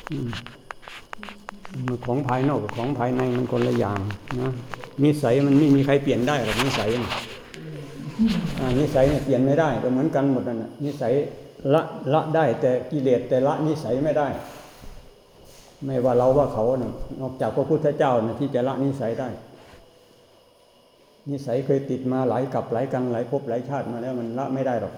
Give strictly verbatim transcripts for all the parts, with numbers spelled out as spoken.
ของภายนอกกับของภายในมันคนละอย่างนะนิสัยมันไม่มีใครเปลี่ยนได้หรอกนิสัยนิสัยเนี่ยเปลี่ยนไม่ได้ก็เหมือนกันหมดนั่นแหละนิสัยละละได้แต่กิเลสแต่ละนิสัยไม่ได้ไม่ว่าเราว่าเขาเนี่ยนอกจากพระพุทธเจ้าเนี่ยที่จะละนิสัยได้นิสัยเคยติดมาหลายกับหลายกันหลายภพหลายชาติมาแล้วมันละไม่ได้หรอก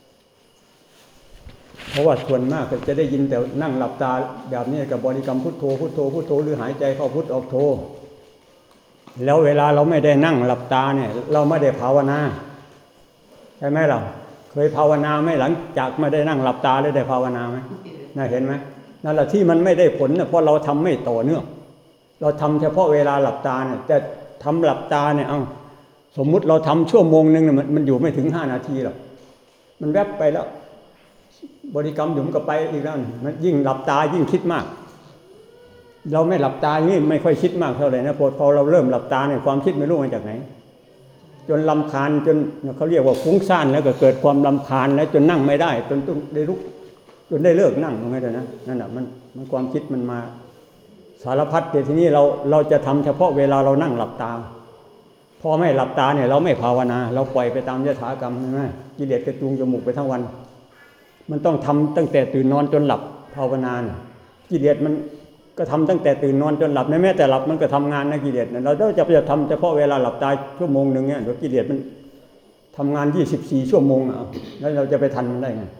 เพราะว่าส่วนมากก็จะได้ยินแต่นั่งหลับตาแบบนี้กับบริกรรมพุทโธพุทโธพุทโธหรือหายใจเข้าพุทออกโธแล้วเวลาเราไม่ได้นั่งหลับตาเนี่ยเราไม่ได้ภาวนาใช่ไหมเราเคยภาวนาไหมหลังจากไม่ได้นั่งหลับตาแล้วได้ภาวนาไหมน่าเห็นไหมนั่นแหละที่มันไม่ได้ผลเนี่ยเพราะเราทำไม่ต่อเนื่องเราทำเฉพาะเวลาหลับตาเนี่ยแต่ทำหลับตาเนี่ยเอาสมมุติเราทำชั่วโมงนึงเนี่ยมันมันอยู่ไม่ถึงห้านาทีหรอกมันแวบไปแล้วบริกรรมอยู่มันก็ไปอีกแล้วมันยิ่งหลับตายิ่งคิดมากเราไม่หลับตานี่ไม่ค่อยคิดมากเท่าไหร่นะพอพอเราเริ่มหลับตาเนี่ยความคิดไม่รู้มาจากไหนจนรำคาญจนเขาเรียกว่าฟุ้งซ่านแล้วก็เกิดความรำคาญแล้วจนนั่งไม่ได้จนต้องได้ลุกจนได้เลิกนั่งตรงนี้เลยนะนั่นแหะมันมันความคิดมันมาสารพัดแต่ทีนี้เราเราจะทำเฉพาะเวลาเรานั่งหลับตาพอไม่หลับตาเนี่ยเราไม่ภาวนาเราปล่อยไปตามยถากรรมใช่ไหมกิเลสกระจุงจมูกไปทั้งวันมันต้องทำตั้งแต่ตื่นนอนจนหลับภาวนาเนี่ยกิเลสมันก็ทำตั้งแต่ตื่นนอนจนหลับแม้แต่หลับมันก็ทำงานนะกิเลสเราต้องจะจะทำเฉพาะเวลาหลับตาชั่วโมงหนึ่งเนี่ยเดี๋ยวกิเลสมันทำงานยี่สิบสี่ชั่วโมงอ่ะแล้วเราจะไปทันมันได้ไง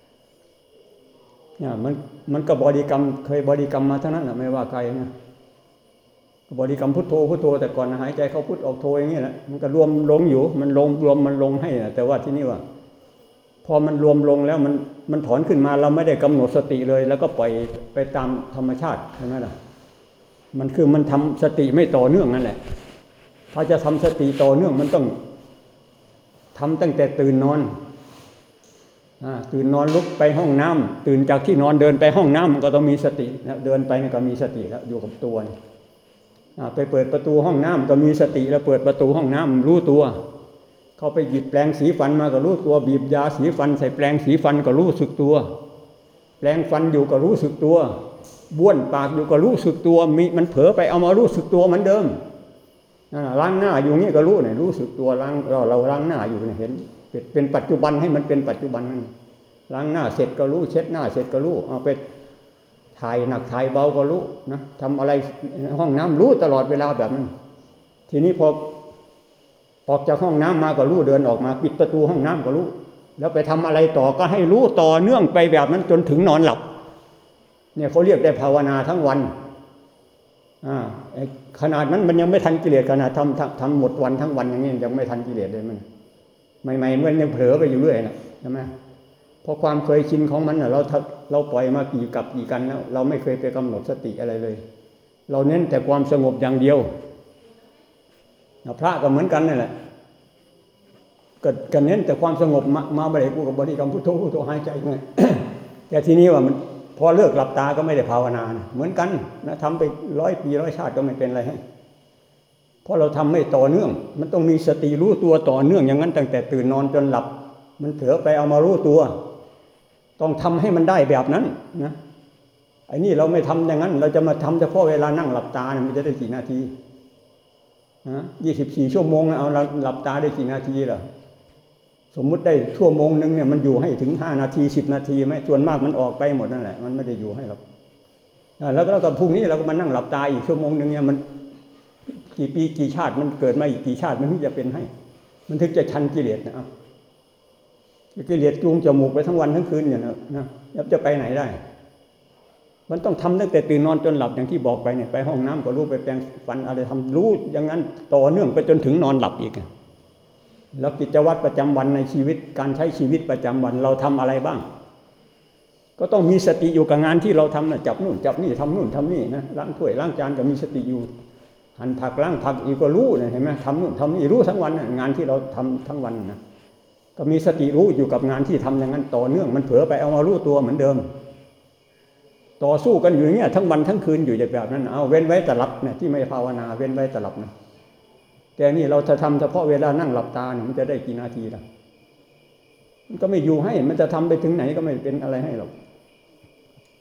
เนี่ยมันมันก็บริกรรมเคยบริกรรมมาเท่านั้นแหละไม่ว่าใครนะบริกรรมพุทโธพุทโธแต่ก่อนหายใจเข้าพุทออกโธอย่างนี้แหละมันก็รวมลงอยู่มันลงรวมมันลงให้นะแต่ว่าที่นี่ว่าพอมันรวมลงแล้วมันมันถอนขึ้นมาเราไม่ได้กำหนดสติเลยแล้วก็ปล่อยไปตามธรรมชาติใช่ไหมล่ะมันคือมันทำสติไม่ต่อเนื่องนั่นแหละถ้าจะทำสติต่อเนื่องมันต้องทำตั้งแต่ตื่นนอนตื่นนอนลุกไปห้องน้ำตื่นจากที่นอนเดินไปห้องน้ำมันก็ต้องมีสตินะเดินไปนี่ก็มีสติแล้วอยู่กับตัวไปเปิดประตูห้องน้ำก็มีสติแล้วเปิดประตูห้องน้ำรู้ตัวเข้าไปหยิบแปรงสีฟันมาก็รู้ตัวบีบยาสีฟันใส่แปรงสีฟันก็รู้สึกตัวแปรงฟันอยู่ก็รู้สึกตัวบ้วนปากอยู่ก็รู้สึกตัวมีมันเผลอไปเอามารู้สึกตัวเหมือนเดิมล้างหน้าอยู่นี่ก็รู้เนี่ยรู้สึกตัวล้างเราเราล้างหน้าอยู่เนี่ยเห็นเป็นปัจจุบันให้มันเป็นปัจจุบันนั่นล้างหน้าเสร็จก็รู้เช็ดหน้าเสร็จก็รู้เอาไปถ่ายหนักถ่ายเบาก็รู้นะทำอะไรห้องน้ำรู้ตลอดเวลาแบบนั้นทีนี้พอออกจากห้องน้ำมาก็รู้เดินออกมาปิดประตูห้องน้ำก็รู้แล้วไปทำอะไรต่อก็ให้รู้ต่อเนื่องไปแบบนั้นจนถึงนอนหลับเนี่ยเขาเรียกได้ภาวนาทั้งวันอ่าขนาดนั้นมันยังไม่ทันกิเลสขนาดทำทำหมดวันทั้งวันอย่างนี้ยังไม่ทันกิเลสเลยมันใหม่ๆมันยังเผลอไปอยู่เรื่อยนะใช่ไหมเพราะความเคยชินของมันเราเราปล่อยมากี่กับกี่กันแล้วเราไม่เคยไปกำหนดสติอะไรเลยเราเน้นแต่ความสงบอย่างเดียวพระก็เหมือนกันนั่นแหละก็เน้นแต่ความสงบมามาบริกรรมกับบริกรรมพุทโธพุทโธหายใจไง แต่ทีนี้ว่ามันพอเลิกหลับตาก็ไม่ได้ภาวนาเหมือนกันนะทำไปร้อยปีร้อยชาติก็ไม่เป็นไรให้เพราะเราทำไม่ต่อเนื่องมันต้องมีสติรู้ตัวต่อเนื่องอย่างนั้นตั้งแต่ตื่นนอนจนหลับมันเถอะไปเอามารู้ตัวต้องทำให้มันได้แบบนั้นนะไอ้นี่เราไม่ทำอย่างนั้นเราจะมาทำเฉพาะเวลานั่งหลับตาเนี่ยมันจะได้กี่นาทีนะยี่สิบสี่ชั่วโมงเอาเราหลับตาได้กี่นาทีล่ะสมมุติได้ชั่วโมงนึงเนี่ยมันอยู่ให้ถึงห้านาทีสิบนาทีไหมส่วนมากมันออกไปหมดนั่นแหละมันไม่ได้อยู่ให้หรอกแล้วก็แล้วก็พรุ่งนี้เราก็มานั่งหลับตาอีกชั่วโมงนึงเนี่ยมันกี่ปีกี่ชาติมันเกิดมาอีกกี่ชาติมันถึงจะเป็นให้มันถึงจะชันกิเลสนะกิเลสจูงจมูกไปทั้งวันทั้งคืนเนี่ยนะนะแล้วจะไปไหนได้มันต้องทำตั้งแต่ตื่นนอนจนหลับอย่างที่บอกไปเนี่ยไปห้องน้ำก็รู้ไปแปรงฟันอะไรทำรู้อย่างนั้นต่อเนื่องไปจนถึงนอนหลับอีกแล้วกิจวัตรประจำวันในชีวิตการใช้ชีวิตประจำวันเราทำอะไรบ้างก็ต้องมีสติอยู่กับงานที่เราทำนะจับนู่นจับนี่ทำนู่นทำนี่นะล้างถ้วยล้างจานก็มีสติอยู่หั่นผักล้างผักอีกก็รู้นะเห็นไหมทำนู่นทำนี่รู้ทั้งวันนะงานที่เราทำทั้งวันนะก็มีสติรู้อยู่กับงานที่ทำอย่างนั้นต่อเนื่องมันเผลอไปเอามารู้ตัวเหมือนเดิมต่อสู้กันอยู่อย่างเงี้ยทั้งวันทั้งคืนอยู่แบบนั้นเอาเว้นไว้แต่หลับเนี่ยที่ไม่ภาวนาเว้นไว้แต่หลับนะแต่นี่เราจะทำเฉพาะเวลานั่งหลับตาเนี่ยมันจะได้กี่นาทีล่ะมันก็ไม่อยู่ให้มันจะทำไปถึงไหนก็ไม่เป็นอะไรให้หรอก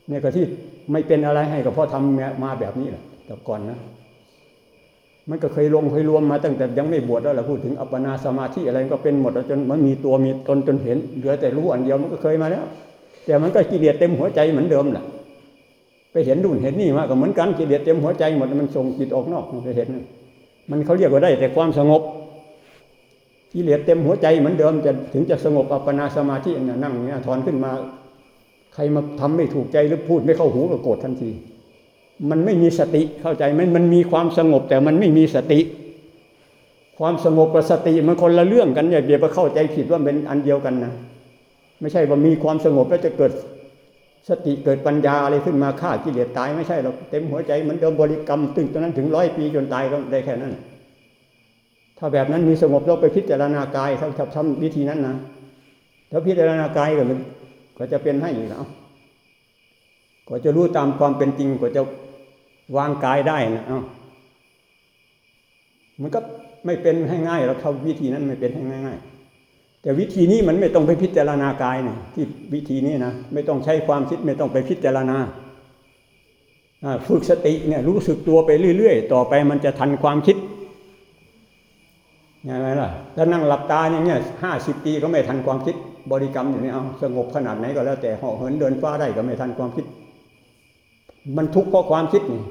เนี่ยก็ที่ไม่เป็นอะไรให้ก็เพราะทำมาแบบนี้แหละแต่ก่อนนะมันก็เคยลงเคยรวมมาตั้งแต่ยังไม่บวชแล้วแหละพูดถึงอัปปนาสมาธิอะไรก็เป็นหมดจนมันมีตัวมีตนจนเห็นเหลือแต่รู้อันเดียวมันก็เคยมาแล้วแต่มันก็กิเลสเต็มหัวใจเหมือนเดิมแหละไปเห็นนู่นเห็นนี่มาก็เหมือนกันกิเลสเต็มหัวใจหมดมันส่งจิตออกนอกมันไปเห็นมันเขาเรียกว่าได้แต่ความสงบกิเลสเต็มหัวใจเหมือนเดิมจะถึงจะสงบอัปปนาสมาธินั่งเนี่ยถอนขึ้นมาใครมาทำไม่ถูกใจหรือพูดไม่เข้าหูก็โกรธทันทีมันไม่มีสติเข้าใจไหมมันมีความสงบแต่มันไม่มีสติความสงบกับสติมันคนละเรื่องกันอย่าเดี๋ยวไปเข้าใจผิดว่าเป็นอันเดียวกันนะไม่ใช่ว่ามีความสงบแล้วจะเกิดสติเกิดปัญญาอะไรขึ้นมาฆ่ากิเลสตายไม่ใช่หรอกเต็มหัวใจเหมือนเดิมบริกรรมตึงตรงนั้นถึงร้อยปีจนตายก็ได้แค่นั้นถ้าแบบนั้นมีสงบเราไปพิจารณากายถ้าทำวิธีนั้นนะถ้าพิจารณากายก็มันก็จะเป็นให้อยู่แล้วก็จะรู้ตามความเป็นจริงก็จะวางกายได้นะเอ้ามันก็ไม่เป็นให้ง่ายเราเข้าวิธีนั้นไม่เป็นให้ง่ายๆแต่วิธีนี้มันไม่ต้องไปพิจารณากายนะที่วิธีนี้นะไม่ต้องใช้ความคิดไม่ต้องไปพิจารณาฝึกสติเนี่ยรู้สึกตัวไปเรื่อยๆต่อไปมันจะทันความคิดยังไงล่ะถ้านั่งหลับตาอย่างเงี้ยห้าสิบปีก็ไม่ทันความคิดบริกรรมอยู่นี่เอาสงบขนาดไหนก็แล้วแต่เหาะเหินเดินฟ้าได้ก็ไม่ทันความคิดมันทุกข์เพราะความคิดนี่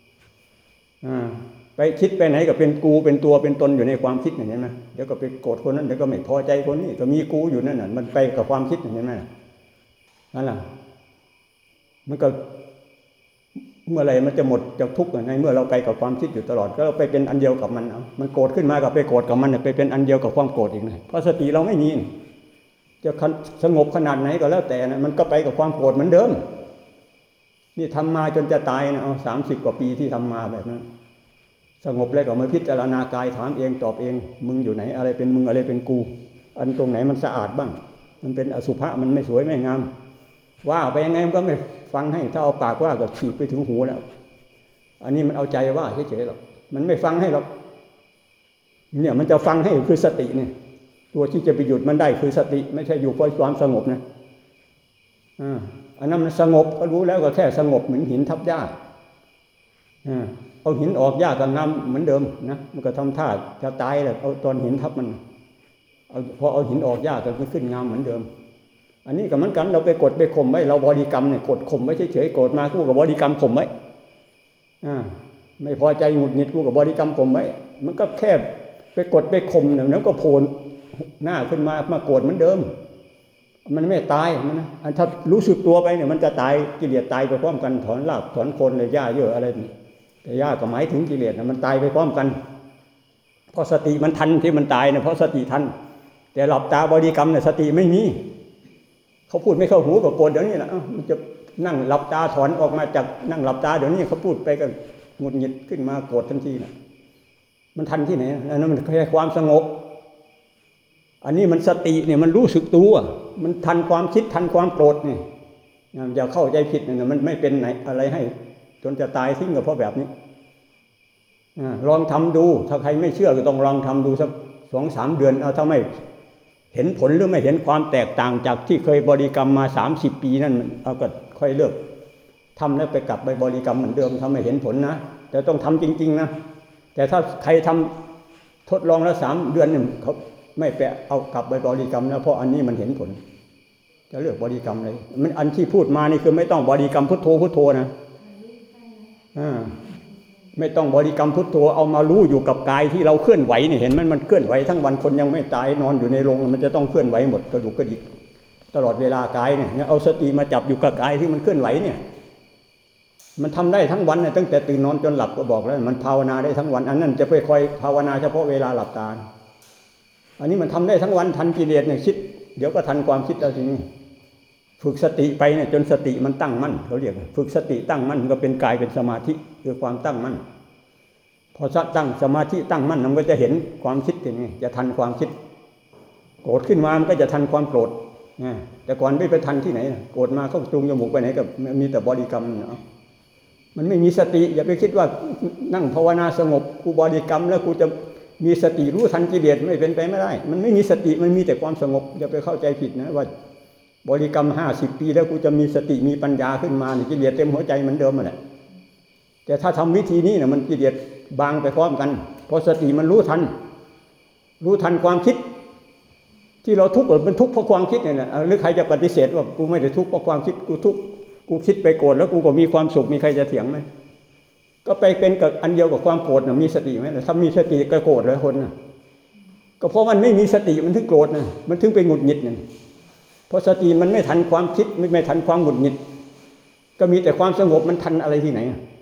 ไปคิดไปไหนก็เป็นกูเป็นตัวเป็นตนอยู่ในความคิดอย่างนี้นะเดี๋ยวก็ไปโกรธคนนั้นเดี๋ยวก็ไม่พอใจคนนี้ก็มีกูอยู่นั่นน่ะมันไปกับความคิดอย่างนี้นะนั่นแหละมันก็เมื่อไรมันจะหมดจากทุกข์ในเมื่อเราไปกับความคิดอยู่ตลอดก็เราไปเป็นอันเดียวกับมันเอามันโกรธขึ้นมากับไปโกรธกับมันไปเป็นอันเดียวกับความโกรธอีกนะเพราะสติเราไม่มีจะสงบขนาดไหนก็แล้วแต่นะมันก็ไปกับความโกรธเหมือนเดิมนี่ทำมาจนจะตายนะเอาสามสิบกว่าปีที่ทำมาแบบนั้นสงบแล้วก็มาพิจารณากายถามเองตอบเองมึงอยู่ไหนอะไรเป็นมึงอะไรเป็นกูอันตรงไหนมันสะอาดบ้างมันเป็นอสุภะมันไม่สวยไม่งามว่าไปยังไงมันก็ไม่ฟังให้ถ้าเอาปากว่าก็ฉีดไปถึงหูแล้วอันนี้มันเอาใจว่าเฉยๆหรอกมันไม่ฟังให้หรอกเนี่ยมันจะฟังให้คือสติเนี่ยตัวที่จะไปหยุดมันได้คือสติไม่ใช่อยู่เพราะความสงบนะอ่าอันนั้นมันสงบก็รู้แล้วก็แค่สงบเหมือนหินทับหญ้าเอาหินออกหญ้าก็งามเหมือนเดิมนะมันก็ทำท่าจะตายแหละเอาตอนหินทับมันเอาพอเอาหินออกหญ้าก็ขึ้นงามเหมือนเดิมอันนี้ก็เหมือนกันเราไปกดไปข่มไว้เราบริกรรมเนี่ยกดข่มไว้เฉยๆโกรธมาคู่กับบริกรรมข่มไว้อ่าไม่พอใจหงุดหงิดคู่กับบริกรรมข่มไว้มันก็แค่ไปกดไปข่มเนี่ยแล้วก็โผล่หน้าขึ้นมามาโกรธเหมือนเดิมมันไม่ตายมันนะถ้ารู้สึกตัวไปเนี่ยมันจะตายกิเลสตายไปพร้อมกันถอนรากถอนโคนเลยหญ้าเยอะอะไรแต่หญ้าก็หมายถึงกิเลสนะมันตายไปพร้อมกันเพราะสติมันทันที่มันตายนะเพราะสติทันแต่หลับตาบริกรรมเนี่ยสติไม่มีเขาพูดไม่เข้าหูก็โกรธเดี๋ยวนี้นะมันจะนั่งหลับตาถอนออกมาจากนั่งหลับตาเดี๋ยวนี้เขาพูดไปก็หงุดหงิดขึ้นมาโกรธทันทีนะมันทันที่ไหนนั่นมันแค่ความสงบอันนี้มันสติเนี่ยมันรู้สึกตัวมันทันความคิดทันความโกรธนี่อย่าเข้าใจผิดนะมันไม่เป็นไหนอะไรให้จนจะตายทิ้งก็เพราะแบบนี้ลองทำดูถ้าใครไม่เชื่อก็ต้องลองทำดูสักสองสามเดือนเอาถ้าไม่เห็นผลหรือไม่เห็นความแตกต่างจากที่เคยบริกรรมมาสามสิบปีนั่นเอาก็ค่อยเลิกทำแล้วไปกลับไปบริกรรมเหมือนเดิมถ้าไม่เห็นผลนะแต่ต้องทำจริงๆนะแต่ถ้าใครทำทดลองแล้วสามเดือนนี่เขาไม่แปะเอากลับไปบริกรรมนะเพราะอันนี้มันเห็นผลจะเลือกบริกรรมเลยมันอันที่พูดมานี่คือไม่ต้องบริกรรมพุทโธพุทโธนะอ่าไม่ต้องบริกรรมพุทโธเอามารู้อยู่กับกายที่เราเคลื่อนไหวนี่เห็นมันมันเคลื่อนไหวทั้งวันคนยังไม่ตายนอนอยู่ในโรงมันจะต้องเคลื่อนไหวหมดกระดูกกระดิกตลอดเวลากายเนี่ยเอาสติมาจับอยู่กับกายที่มันเคลื่อนไหวเนี่ยมันทำได้ทั้งวันเนี่ยตั้งแต่ตื่นนอนจนหลับก็บอกแล้วมันภาวนาได้ทั้งวันอันนั้นจะไปคอยภาวนาเฉพาะเวลาหลับตาอันนี้มันทำได้ทั้งวันทันกิเลสเนี่ยคิดเดี๋ยวก็ทันความคิดแล้วทีนี้ฝึกสติไปเนี่ยจนสติมันตั้งมั่นเขาเรียกฝึกสติตั้งมั่นก็เป็นกายเป็นสมาธิคือความตั้งมั่นพอตั้งสมาธิตั้งมั่นมันก็จะเห็นความคิดอย่างนี้จะทันความคิดโกรธขึ้นมามันก็จะทันความโกรธแต่ก่อนไม่ไปทันที่ไหนโกรธมาเข้าจูงจมูกไปไหนก็มีแต่บริกรรมเนาะมันไม่มีสติอย่าไปคิดว่านั่งภาวนาสงบกูบริกรรมแล้วกูจะมีสติรู้ทันกิเลสไม่เป็นไปไม่ได้มันไม่มีสติมันมีแต่ความสงบอย่าไปเข้าใจผิดนะว่าบริกรรมห้าสิบปีแล้วกูจะมีสติมีปัญญาขึ้นมาเนี่ยกิเลสเต็มหัวใจเหมือนเดิมนั่นแหละแต่ถ้าทำวิธีนี้เนี่ยมันกิเลสบางไปพร้อมกันเพราะสติมันรู้ทันรู้ทันความคิดที่เราทุกข์มันทุกข์เพราะความคิดเนี่ยแหละหรือใครจะปฏิเสธว่ากูไม่ได้ทุกข์เพราะความคิดกูทุกข์กูคิดไปโกรธแล้วกูก็มีความสุขมีใครจะเถียงไหมก็ไปเป็นกับอันเดียวกับความโกรธนะมีสติไหมถ้ามีสติก็โกรธเลยคนนะก็เพราะมันไม่มีสติมันถึงโกรธนะมันถึงไปหงุดหงิดนะเพราะสติมันไม่ทันความคิดไม่ไม่ทันความหงุดหงิดก็มีแต่ความสงบมันทันอะไรที่ไหน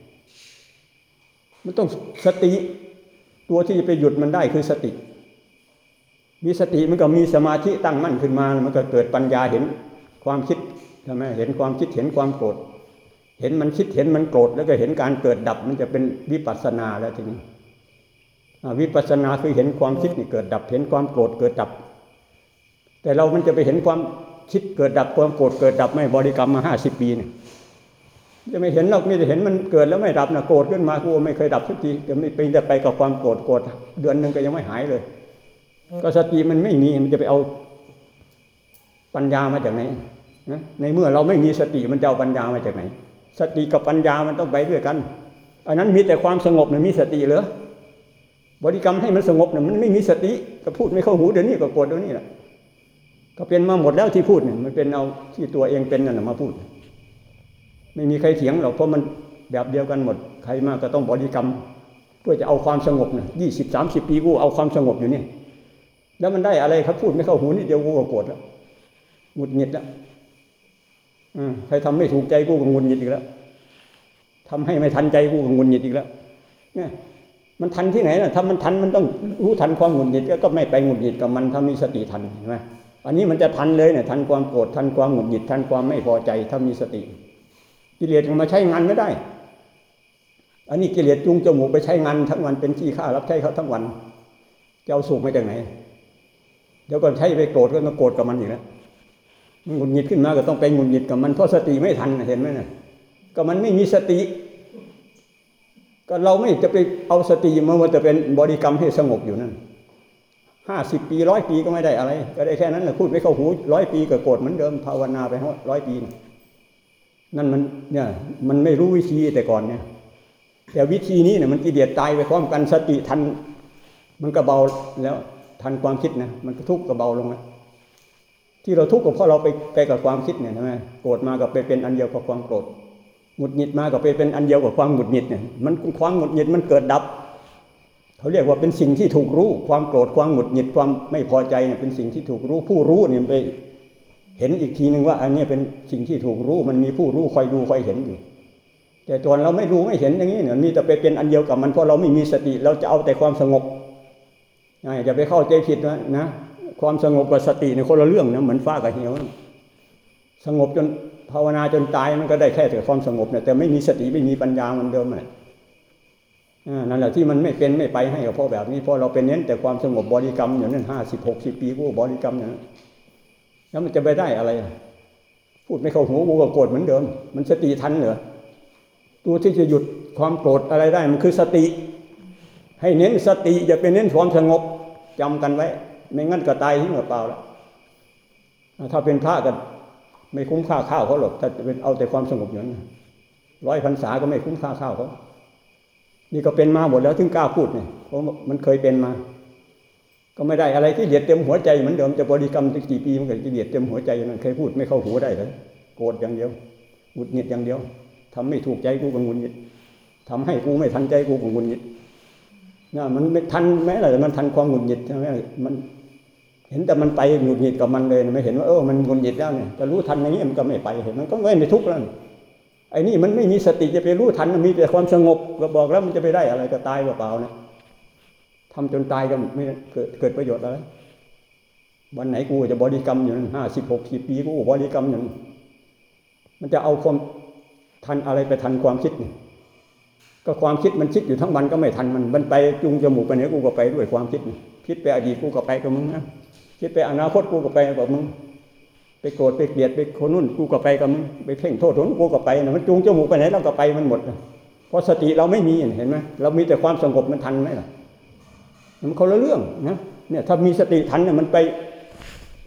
มันต้องสติตัวที่จะไปหยุดมันได้คือสติมีสติมันก็มีสมาธิตั้งมั่นขึ้นมามันก็เกิดปัญญาเห็นความคิดใช่ไหมเห็นความคิดเห็นความโกรธเห็นมันคิดเห็นมันโกรธแล้วก็เห็นการเกิดดับมันจะเป็นวิปัสสนาแล้วทีนี้วิปัสสนาคือเห็นความคิดนี่เกิดดับเห็นความโกรธเกิดดับแต่เรามันจะไปเห็นความคิดเกิดดับความโกรธเกิดดับไม่บริกรรมมาห้าสิบปีเนี่ยจะไม่เห็นเราไม่จะเห็นมันเกิดแล้วไม่ดับนะโกรธขึ้นมากูไม่เคยดับสักทีจะไม่เป็นแต่ไปกับความโกรธโกรธเดือนหนึ่งก็ยังไม่หายเลยก็สติมันไม่มีมันจะไปเอาปัญญามาจากไหนนะในเมื่อเราไม่มีสติมันจะเอาปัญญามาจากไหนสติกับปัญญามันต้องไปด้วยกันอันนั้นมีแต่ความสงบเนี่ยมีสติเหรอบริกรรมให้มันสงบเนี่ยมันไม่มีสติก็พูดไม่เข้าหูเดี๋ยวนี้ก็โกรธเดี๋ยวนี้แหละก็เป็นมาหมดแล้วที่พูดเนี่ยมันเป็นเอาที่ตัวเองเป็นนั่นมาพูดไม่มีใครเถียงหรอกเพราะมันแบบเดียวกันหมดใครมาก็ต้องบริกรรมเพื่อจะเอาความสงบเนี่ยยี่สิบสามสิบปีกูเอาความสงบอยู่นี่แล้วมันได้อะไรครับพูดไม่เข้าหูนิดเดียวกูก็โกรธแล้วหงุดหงิดแล้วใครทำไม่ถูกใจกูก็หงุดหงิดอีกแล้วทำให้ไม่ทันใจกูก็หงุดหงิดอีกแล้วเนี่ยมันทันที่ไหนล่ะถ้ามันทันมันต้องรู้ทันความหงุดหงิดก็ไม่ไปหงุดหงิดกับมันถ้ามีสติทันใช่ไหมอันนี้มันจะทันเลยเนี่ยทันความโกรธทันความหงุดหงิดทันความไม่พอใจถ้ามีสติกิเลสมันมาใช้งานไม่ได้อันนี้กิเลสจูงจมูกไปใช้งานทั้งวันเป็นขี้ข้ารับใช้เขาทั้งวันจะเอาสุขมาจากไหนเดี๋ยวก็ใช้ไปโกรธก็มาโกรธกับมันอีกแล้วมันหงุดหงิดขึ้นมาก็ต้องไปหงุดหงิดกับมันเพราะสติไม่ทันเห็นไหมน่ะก็มันไม่มีสติก็เราไม่จะไปเอาสติมาว่าจะเป็นบริกรรมให้สงบอยู่นั่นห้าสิบปีร้อยปีก็ไม่ได้อะไรก็ได้แค่นั้นแหละพูดไม่เข้าหูร้อยปีก็โกรธเหมือนเดิมภาวนาไปร้อยปีนั่นมันเนี่ยมันไม่รู้วิธีแต่ก่อนเนี่ยแต่วิธีนี้เนี่ยมันกิเลสตายไปพร้อมกันสติทันมันก็เบาแล้วทันความคิดนะมันก็ทุกข์ก็เบาลงแล้วที่เราทุกข์ก็เพราะเราไปไปกับความคิดเนี่ยใช่ไหมโกรธมาก็ไปเป็นอันเดียวกับความโกรธหงุดหงิดมาก็ไปเป็นอันเดียวกับความหงุดหงิดเนี่ยมันความหงุดหงิดมันเกิดดับเขาเรียกว่าเป็นสิ่งที่ถูกรู้ความโกรธความหงุดหงิดความไม่พอใจเนี่ยเป็นสิ่งที่ถูกรู้ผู้รู้เนี่ยไปเห็นอีกทีนึงว่าอันนี้เป็นสิ่งที่ถูกรู้มันมีผู้รู้คอยดูคอยเห็นอยู่แต่ตอนเราไม่รู้ไม่เห็นอย่างนี้เนี่ยมีแต่ไปเป็นอันเดียวกับมันเพราะเราไม่มีสติเราจะเอาแต่ความสงบอย่าไปเข้าใจผิดนะนะความสงบกับสติในคนละเรื่องนะเหมือนฟ้ากับเหวสงบจนภาวนาจนตายมันก็ได้แค่แต่ความสงบเนี่ยแต่ไม่มีสติไม่มีปัญญามันเดิมเลยนั่นแหละที่มันไม่เป็นไม่ไปให้กับพ่อแบบนี้เพราะเราเป็นเน้นแต่ความสงบบริกรรมอย่างนั้นห้าสิบหกสิบปีกูบริกรรมอย่างนั้นแล้วมันจะไปได้อะไรพูดไม่เข้าหูกูก็โกรธเหมือนเดิมมันสติทันเหรอตัวที่จะหยุดความโกรธอะไรได้มันคือสติให้เน้นสติอย่าไปเน้นความสงบจำกันไว้ไม่งั้นก็ตายทิ้งเปล่าแล้วถ้าเป็นพระก็ไม่คุ้มค่าข้าวเขาหรอกถ้าเป็นเอาแต่ความสงบอย่างนั้นร้อยพรรษาก็ไม่คุ้มค่าข้าวเขานี่ก็เป็นมาหมดแล้วถึงกล้าพูดเนี่ยเพราะมันเคยเป็นมาก็ไม่ได้อะไรที่เดียดเต็มหัวใจเหมือนเดิมจะบริกรรมกี่ปีมันก็จะเดียดเต็มหัวใจนั่นเคยพูดไม่เข้าหูได้เลยโกรธอย่างเดียวหงุดหงิดอย่างเดียวทำไม่ถูกใจกูก็หงุดหงิดทำให้กูไม่ทันใจกูก็หงุดหงิดนะมันไม่ทันแม้แต่มันทันความหงุดหงิดใช่ไหมมันเห็นแต่มันไปหงุดหงิดกับมันเลยไม่เห็นว่าเออมันหงุดหงิดแล้วเนี่ยจะรู้ทันอย่างนี้มันก็ไม่ไปเห็นมันก็ไม่ไม่ทุกข์แล้วไอ้นี่มันไม่มีสติจะไปรู้ทันมันมีแต่ความสงบก็บอกแล้วมันจะไปได้อะไรก็ตายเปล่าๆนะทำจนตายก็ไม่เกิดเกิดประโยชน์อะไรวันไหนกูจะบริกรรมอยู่นั้นห้าสิบหกสิบปีกูบริกรรมอย่างมันจะเอาความทันอะไรไปทันความคิดนี่ก็ความคิดมันคิดอยู่ทั้งวันก็ไม่ทันมันมันไปจุงจมูกไปไหนกูก็ไปด้วยความคิดนี่คิดไปอดีตกูก็ไปกับมึงนะคิดไปอนาคตกูก็ไปกับมึงไปโกรธไปเกลียดไปคนนู้นกูก็ไปกับมึงไปเพ่งโทษคนนู้นกูก็ไปนะมันจุงจมูกไปไหนเราก็ไปมันหมดเพราะสติเราไม่มีเห็นไหมเรามีแต่ความสงบมันทันไหมล่ะมันคนละเรื่องนะเนี่ยถ้ามีสติทันเนี่ยมันไป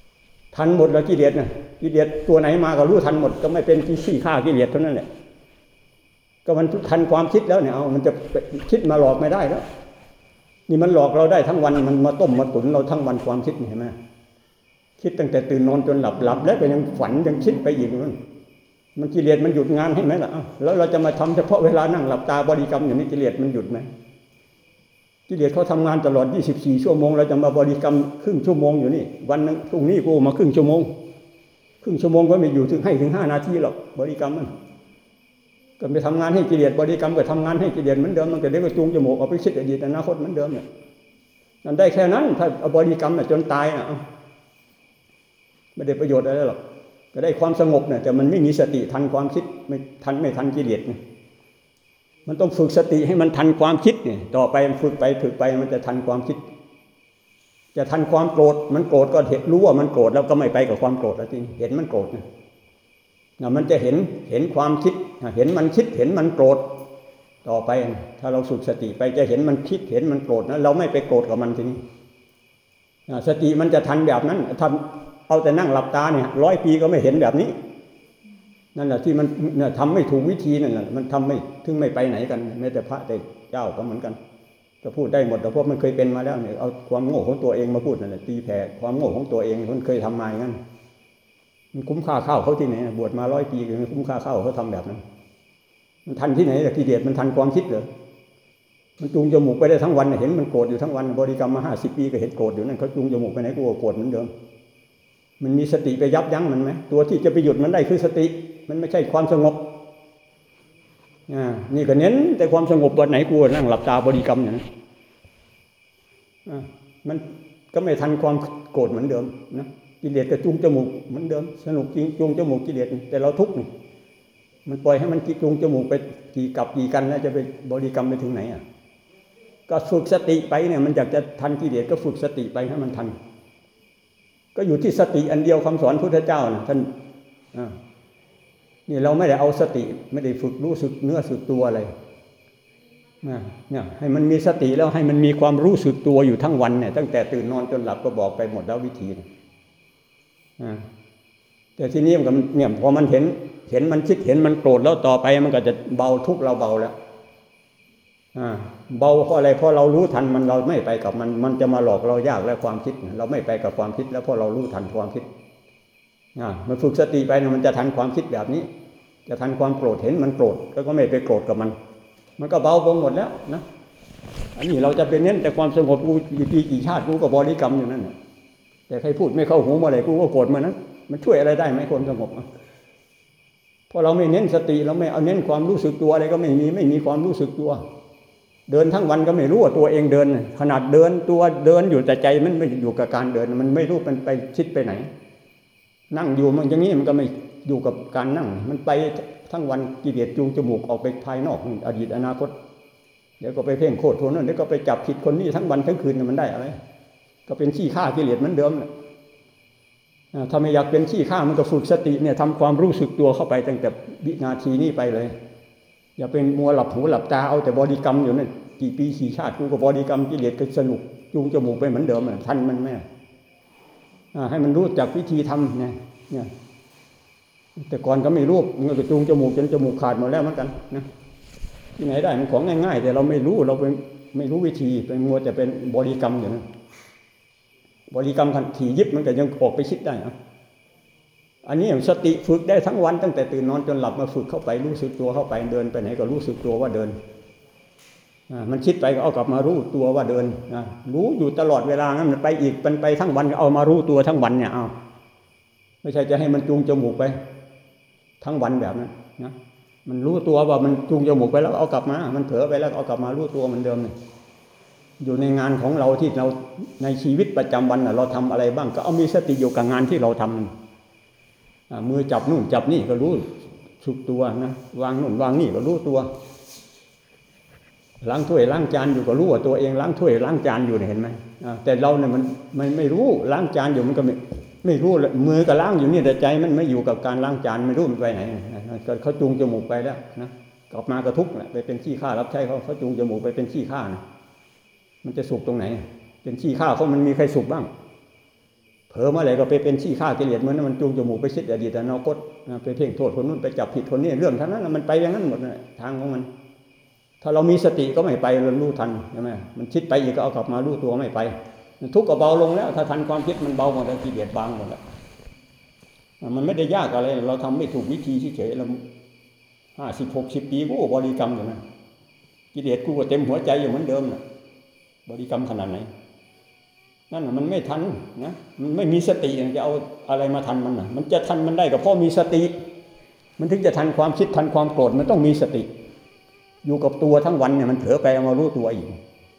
ทันหมดแล้วกิเลสนะกิเลสตัวไหนมาก็รู้ทันหมดก็ไม่เป็นที่ขี้ข้ากิเลสเท่านั้นแหละก็มันทันความคิดแล้วเนี่ยเอามันจะคิดมาหลอกไม่ได้แล้วนี่มันหลอกเราได้ทั้งวันมันมาต้มมาตุ๋นเราทั้งวันความคิดเห็นไหมคิดตั้งแต่ตื่นนอนจนหลับหลับแล้วก็ยังฝันยังคิดไปอีกมันมันกิเลสมันหยุดงานให้ไหมล่ะแล้วเราจะมาทำเฉพาะเวลานั่งหลับตาบริกรรมอย่างนี้กิเลสมันหยุดไหมกิเลสเขาทำงานตลอดยี่สิบสี่ชั่วโมงเราจะมาบริกรรมครึ่งชั่วโมงอยู่นี่วันนึงพรุ่งนี้กูมาครึ่งชั่วโมงครึ่งชั่วโมงก็ไม่อยู่ถึงให้ถึงห้านาทีหรอกบริกรรมมันก็ไปทำงานให้กิเลสบริกรรมก็ทำงานให้กิเลสเหมือนเดิมมันก็เดี๋ยวก็จูงจมูกเอาไปคิดอดีตอนาคตเหมือนเดิมเนี่ยนั่นได้แค่นั้นถ้าบริกรรมจนตายอ่ะไม่ได้ประโยชน์อะไรหรอกก็ได้ความสงบเนี่ยแต่มันไม่มีสติทันความคิดไม่ทันไม่ทันกิเลสเนี่ยมันต้องฝึกสติให้มันทันความคิดเนี่ยต่อไปฝึกไปฝึกไปมันจะทันความคิดจะทันความโกรธมันโกรธก็เห็นรู้ว่ามันโกรธแล้วก็ไม่ไปกับความโกรธแล้วจริงเห็นมันโกรธเนี่ยมันจะเห็นเห็นความคิดเห็นมันคิดเห็นมันโกรธต่อไปถ้าเราฝึกสติไปจะเห็นมันคิดเห็นมันโกรธนะเราไม่ไปโกรธกับมันทีนี้สติมันจะทันแบบนั้นทำเอาแต่นั่งหลับตาเนี่ยร้อยปีก็ไม่เห็นแบบนี้นั่นแหละที่มันเนี่ยทำไม่ถูกวิธีนั่นแหละมันทำไม่ถึงไม่ไปไหนกันแม้แต่พระแต่เจ้าก็เหมือนกันก็พูดได้หมดแต่เพราะมันเคยเป็นมาแล้วเนี่ยเอาความโง่ของตัวเองมาพูดนั่นแหละตีแผ่ความโง่ของตัวเองมันเคยทำมาอย่างนั้นมันคุ้มค่าข้าวเขาที่ไหนบวชมาร้อยปีก็คุ้มค่าข้าวเขาทำแบบนั้นมันทันที่ไหนแต่กิเลสมันทันความคิดเหรอมันจูงจมูกไปได้ทั้งวันเห็นมันโกรธอยู่ทั้งวันบริกรรมมาห้าสิบปีก็เห็นโกรธอยู่นั่นเขาจูงจมูกไปไหนกูก็โกรธเหมือนเดิมมันมีสติไปยับยั้งมันไหมตัวที่จะไปหยุดมันได้คือสติมันไม่ใช่ความสงบอ่านี่ก็เน้นแต่ความสงบวันไหนกูนั่งหลับตาบริกรรมอย่างนั้นอ่ามันก็ไม่ทันความโกรธเหมือนเดิมนะกิเลสก็จูงจมูกเหมือนเดิมสนุกจริงจูงจมูกกิเลสแต่เราทุกข์มันปล่อยให้มันจูงจมูกไปกี่กับกี่กันแล้วจะไปบริกรรมไปถึงไหนอ่ะก็ฝึกสติไปเนี่ยมันอยากจะทันกิเลสก็ฝึกสติไปให้มันทันก็อยู่ที่สติอันเดียวคำสอนพุทธเจ้านะท่านนี่เราไม่ได้เอาสติไม่ได้ฝึกรู้สึกเนื้อสึกตัวอะไรเนี่ยให้มันมีสติแล้วให้มันมีความรู้สึกตัวอยู่ทั้งวันเนี่ยตั้งแต่ตื่นนอนจนหลับก็บอกไปหมดแล้ววิธีแต่ทีนี้มันเนี่ยพอมันเห็นเห็นมันคิดเห็นมันโกรธแล้วต่อไปมันก็จะเบาทุกเราเบาแล้วเบาเพราะอะไรเพราะเรารู้ทันมันเราไม่ไปกับมันมันจะมาหลอกเรายากแล้วความคิดเราไม่ไปกับความคิดแล้วเพราะเรารู้ทันความคิดมันฝึกสติไปนะมันจะทันความคิดแบบนี้จะทันความโกรธเห็นมันโกรธแล้วก็ไม่ไปโกรธกับมันมันก็เบาลงหมดแล้วนะอันนี้เราจะเป็นเน้นแต่ความสงบกูกี่กี่ชาติกูก็บริกรรมอยู่นั่นแต่ใครพูดไม่เข้าหูเมื่อไหร่กูก็โกรธมันนะมันช่วยอะไรได้ไหมคนสงบเพราะเราไม่เน้นสติเราไม่เอาเน้นความรู้สึกตัวอะไรก็ไม่มีไม่มีความรู้สึกตัวเดินทั้งวันก็ไม่รู้ว่าตัวเองเดินขนาดเดินตัวเดินอยู่แต่ใจมันไม่อยู่กับการเดินมันไม่รู้มันไปคิดไปไหนนั่งอยู่มันอย่างนี้มันก็ไม่อยู่กับการนั่งมันไปทั้งวันกิเลสจูงจมูกออกไปภายนอกอดีตอนาคตเดี๋ยวก็ไปเพ่งโคตรคนนั้นเดี๋ยวก็ไปจับผิดคนนี้ทั้งวันทั้งคืนมันได้อะไรก็เป็นขี้ข้ากิเลสเหมือนเดิมแหละถ้าไม่อยากเป็นขี้ข้ามันก็ฝึกสติเนี่ยทำความรู้สึกตัวเข้าไปตั้งแต่วินาทีนี้ไปเลยอย่าเป็นมัวหลับหูหลับตาเอาแต่บริกรรมอยู่นั่นกี่ปีกี่ชาติกูก็บริกรรมกิเลสก็สนุกจูงจมูกไปเหมือนเดิมทันมันแม่ให้มันรู้จักวิธีทำเนี่ยเนี่ยแต่ก่อนก็ไม่รู้มันก็จูงจมูกจนจมูกขาดหมดแล้วเหมือนกันนะที่ไหนได้มันของง่ายๆแต่เราไม่รู้เราเป็นไม่รู้วิธีเป็นมัวแต่เป็นบริกรรมอยู่นั่นบริกรรมถี่ยิบมันก็ยังออกไปคิดได้นะอันนี้สติฝึกได้ทั้งวันตั้งแต่ตื่นนอนจนหลับมาฝึกเข้าไปรู้สึกตัวเข้าไปเดินไปไหนก็รู้สึกตัวว่าเดินมันคิดไปก็เอากลับมารู้ตัวว่าเดินรู้อยู่ตลอดเวลางั้นมันไปอีกมันไปทั้งวันก็เอามารู้ตัวทั้งวันเนี่ยเอาไม่ใช่จะให้มันจูงจมูกไปทั้งวันแบบนั้นนะมันรู้ตัวว่ามันจูงจมูกไปแล้วเอากลับมามันเผลอไปแล้วเอากลับมารู้ตัวเหมือนเดิมเนี่ยอยู่ในงานของเราที่เราในชีวิตประจำวันเราทำอะไรบ้างก็เอามีสติอยู่กับงานที่เราทำมือจับนู่นจับนี่ก็รู้สึกตัวนะวางนู่นวางนี่ก็รู้ตัวล้างถ้วยล้างจานอยู่ก็รู้ว่าตัวเองล้างถ้วยล้างจานอยู่เห็นไหมแต่เราเนี่ยมันมันไม่รู้ล้างจานอยู่มันก็ไม่ไม่รู้มือก็ล้างอยู่นี่แต่ใจมันไม่อยู่กับการล้างจานไม่รู้มันไปไหนเขาจูงจมูกไปแล้วนะกลับมากระทุกไปเป็นขี้ข้ารับใช้เขาเขาจูงจมูกไปเป็นขี้ข้านะมันจะสุขตรงไหนเป็นขี้ข้าเขามันมีใครสุขบ้างเผลอเมื่อไหร่ก็ไปเป็นขี้ข้ากิเลสเหมือนมันจูงจมูกไปคิดอดีตอนาคตไปเพ่งโทษคนนู้นไปจับผิดคนนี้เรื่องทั้งนั้นมันไปอย่างนั้นหมดนะทางของมันถ้าเรามีสติก็ไม่ไปเรารู้ทันใช่ไหมมันคิดไปอีกก็เอากลับมารู้ตัวไม่ไปทุกข์ก็เบาลงแล้วถ้าทันความคิดมันเบาหมดแล้วกิเลสบางหมดแล้วมันไม่ได้ยากอะไรเราทำไม่ถูกวิธีเฉยๆเราห้าสิบหกสิบปีก็บริกรรมอยู่นะกิเลสกูก็เต็มหัวใจอยู่เหมือนเดิมนะบริกรรมขนาดไหนนั่นมันไม่ทันนะมันไม่มีสติจะเอาอะไรมาทันมันนะมันจะทันมันได้ก็เพราะมีสติมันถึงจะทันความคิดทันความโกรธมันต้องมีสติอยู่กับตัวทั้งวันเนี่ยมันเผลอไปเอามารู้ตัวอีก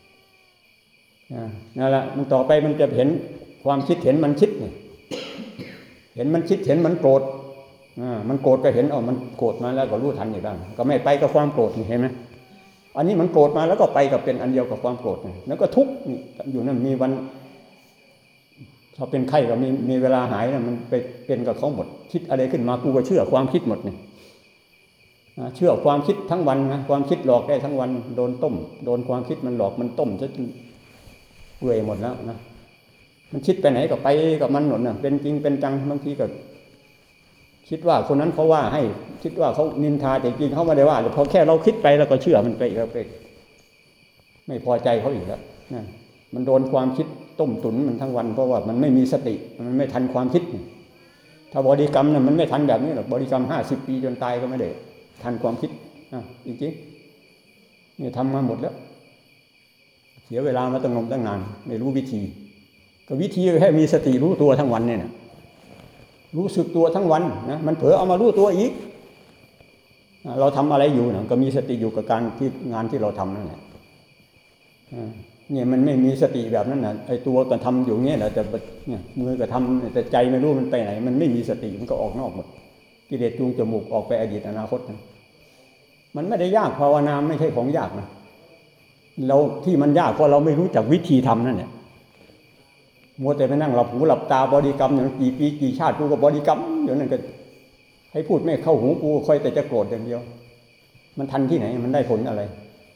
นั่นแหละมันต่อไปมันจะเห็นความคิดเห็นมันคิดเนี่ยเห็นมันคิดเห็นมันโกรธมันโกรธก็เห็นอ๋อมันโกรธมาแล้วก็รู้ทันอยู่บ้างก็ไม่ไปกับความโกรธเห็นไหมอันนี้มันโกรธมาแล้วก็ไปกับเป็นอันเดียวกับความโกรธแล้วก็ทุกข์อยู่นั่นมีวันถ้าเป็นไข้ก็มีมีเวลาหายนะมันไปเป็นกับเขาหมดคิดอะไรขึ้นมากูก็เชื่อความคิดหมดเนี่ยเชื่อความคิดทั้งวันนะความคิดหลอกได้ทั้งวันโดนต้มโดนความคิดมันหลอกมันต้มจนเปื่อยหมดแล้วนะมันคิดไปไหนก็ไปกับมันหมดนะเป็นจริงเป็นจังบางทีก็คิดว่าคนนั้นเขาว่าให้คิดว่าเขานินทาแต่จริงเขาไม่ได้ว่าแต่พอแค่เราคิดไปแล้วก็เชื่อมันไปก็ไปไม่พอใจเขาอีกแล้วนะมันโดนความคิดต้มตุ๋นมันทั้งวันเพราะว่ามันไม่มีสติมันไม่ทันความคิดถ้าบริกรรมเนี่ยมันไม่ทันแบบนี้หรอกบริกรรมห้าสิบปีจนตายก็ไม่ได้ทันความคิดอ่ะจริงๆนี่ทำมาหมดแล้วเสียเวลามาตั้งนมตั้งนานไม่รู้วิธีก็วิธีแค่มีสติรู้ตัวทั้งวันเนี่ยนะรู้สึกตัวทั้งวันนะมันเผลอเอามารู้ตัวอีกเราทำอะไรอยู่นะก็มีสติอยู่กับการที่งานที่เราทำนั่นแหละเนี่ยมันไม่มีสติแบบนั้นนะไอ้ตัวก็ทำอยู่เงี้ยแหละแต่เนี่ยมือก็ทำแต่ใจไม่รู้มันไปไหนมันไม่มีสติมันก็ออกนอกหมดกิเลสจูงจมูกออกไปอดีตอนาคตนะมันไม่ได้ยากภาวนาไม่ใช่ของยากนะเราที่มันยากเพราะเราไม่รู้จักวิธีทำนั่นแหละมัวแต่ไปนั่งหลับหูหลับตาบริกรรมอย่างกี่ปีกี่ชาติกูก็บริกรรมอย่างนั้นก็ให้พูดไม่เข้าหูกูคอยแต่จะโกรธอย่างเดียวมันทันที่ไหนมันได้ผลอะไร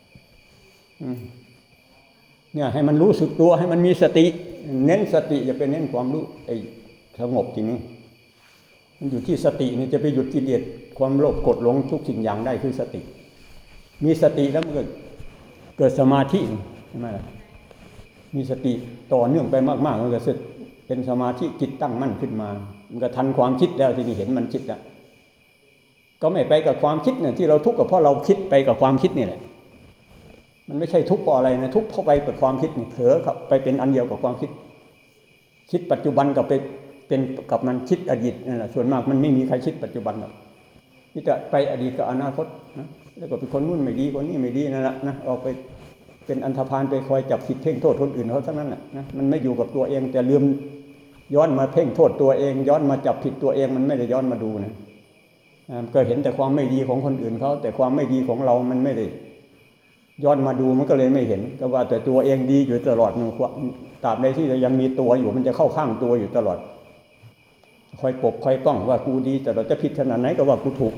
เนี่ยให้มันรู้สึกตัวให้มันมีสติเน้นสติอย่าไปเน้นความรู้ไอ้สงบจริงมันอยู่ที่สตินี่จะไปหยุดกิเลสความโลภโกรธหลงทุกสิ่งอย่างได้คือสติมีสติแล้วมันเกิดเกิดสมาธิใช่ไหมล่ะมีสติต่อเนื่องไปมากๆมันก็เป็นสมาธิจิตตั้งมั่นขึ้นมามันก็ทันความคิดแล้วที่นี่เห็นมันคิดแล้วก็ไม่ไปกับความคิดเนี่ยที่เราทุกข์ก็เพราะเราคิดไปกับความคิดนี่แหละมันไม่ใช่ทุกข์เพราะอะไรนะทุกข์เพราะไปกับความคิดนี่เผลอไปเป็นอันเดียวกับความคิดคิดปัจจุบันกับไปเป็นกับมันคิดอดีตนั่นแหละส่วนมากมันไม่มีใครคิดปัจจุบันหรอกที่จะไปอดีตกับอนาคตนะแล้วก็เป็นคนนู้นไม่ดีคนนี้ไม่ดีนั่นแหละนะออกไปเป็นอันธพาลไปคอยจับผิดเพ่งโทษคนอื่นเขาทั้งนั้นแหละนะมันไม่อยู่กับตัวเองแต่ลืมย้อนมาเพ่งโทษตัวเองย้อนมาจับผิดตัวเองมันไม่ได้ย้อนมาดูนะก็เห็นแต่ความไม่ดีของคนอื่นเขาแต่ความไม่ดีของเรามันไม่ได้ย้อนมาดูมันก็เลยไม่เห็นก็ว่าแต่ตัวเองดีอยู่ตลอดมันตราบใดที่ยังมีตัวอยู่มันจะเข้าข้างตัวอยู่ตลอดคอยปกคอยป้องว่ากูดีแต่เราจะผิดขนาดไหนก็ว่ากูถูก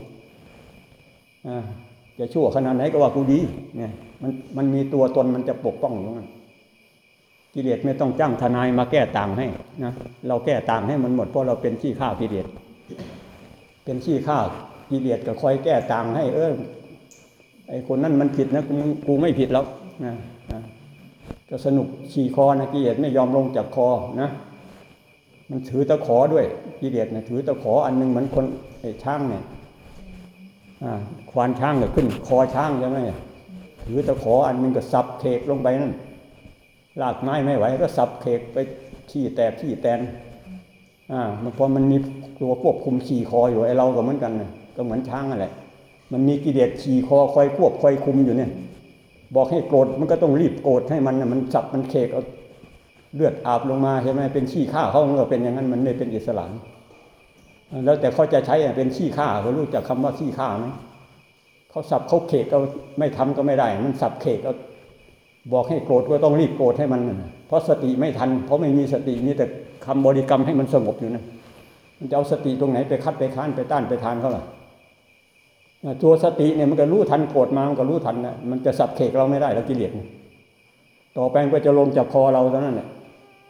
จะชั่วขนาดไหนก็ว่ากูดีเนี่ยมันมันมีตัวตนมันจะปกป้องอยู่นั่นกิเลสไม่ต้องจ้างทนายมาแก้ต่างให้นะเราแก้ต่างให้มันหมดเพราะเราเป็นขี้ข้ากิเลสเป็นขี้ข้ากิเลสก็คอยแก้ต่างให้เออไอ้คนนั้นมันผิดนะกูไม่ผิดแล้วนะก็สนุกขี่คอนะกิเลสไม่ยอมลงจากคอนะมันถือตะขอด้วยกิเลสนะถือตะขออันนึงเหมือนคนไอ้ช้างเนี่ยควานช้างก็ขึ้นคอช้างใช่ไหมถือตะขออันนึงก็สับเขกลงไปนั่นลากไม้ไม่ไหวก็สับเขกไปที่แตกที่แตนอ่ามันพอมันมีตัวควบคุมขี่คออยู่ไอ้เราก็เหมือนกันนะก็เหมือนช้างนั่นแหละมันมีกิเลสขี่คอคอยควบคอยคุมอยู่เนี่ยบอกให้โกรธมันก็ต้องรีบโกรธให้มันนะมันสับมันเขกเอาเลือดอาบลงมาใช่ไหมเป็นขี้ข้าเขาเมื่อเป็นอย่างนั้นมันไม่เป็นอิสระแล้วแต่เขาจะใช้เป็นขี้ข้าเขารู้จักคำว่าขี้ข้าไหมเขาสับเขาเขกเอาไม่ทำก็ไม่ได้มันสับเขกเอาบอกให้โกรธก็ต้องรีบโกรธให้มันเพราะสติไม่ทันเพราะไม่มีสติมีแต่คำบริกรรมให้มันสงบอยู่นะมันจะเอาสติตรงไหนไปคัดไปค้านไปต้านไปทานเขาล่ะตัวสติเนี่ยมันก็รู้ทันโกรธมามันก็รู้ทันนะมันจะสับเขกเราไม่ได้แล้วกิเลสต่อไปก็จะลงจากคอเราเท่านั้นแหละ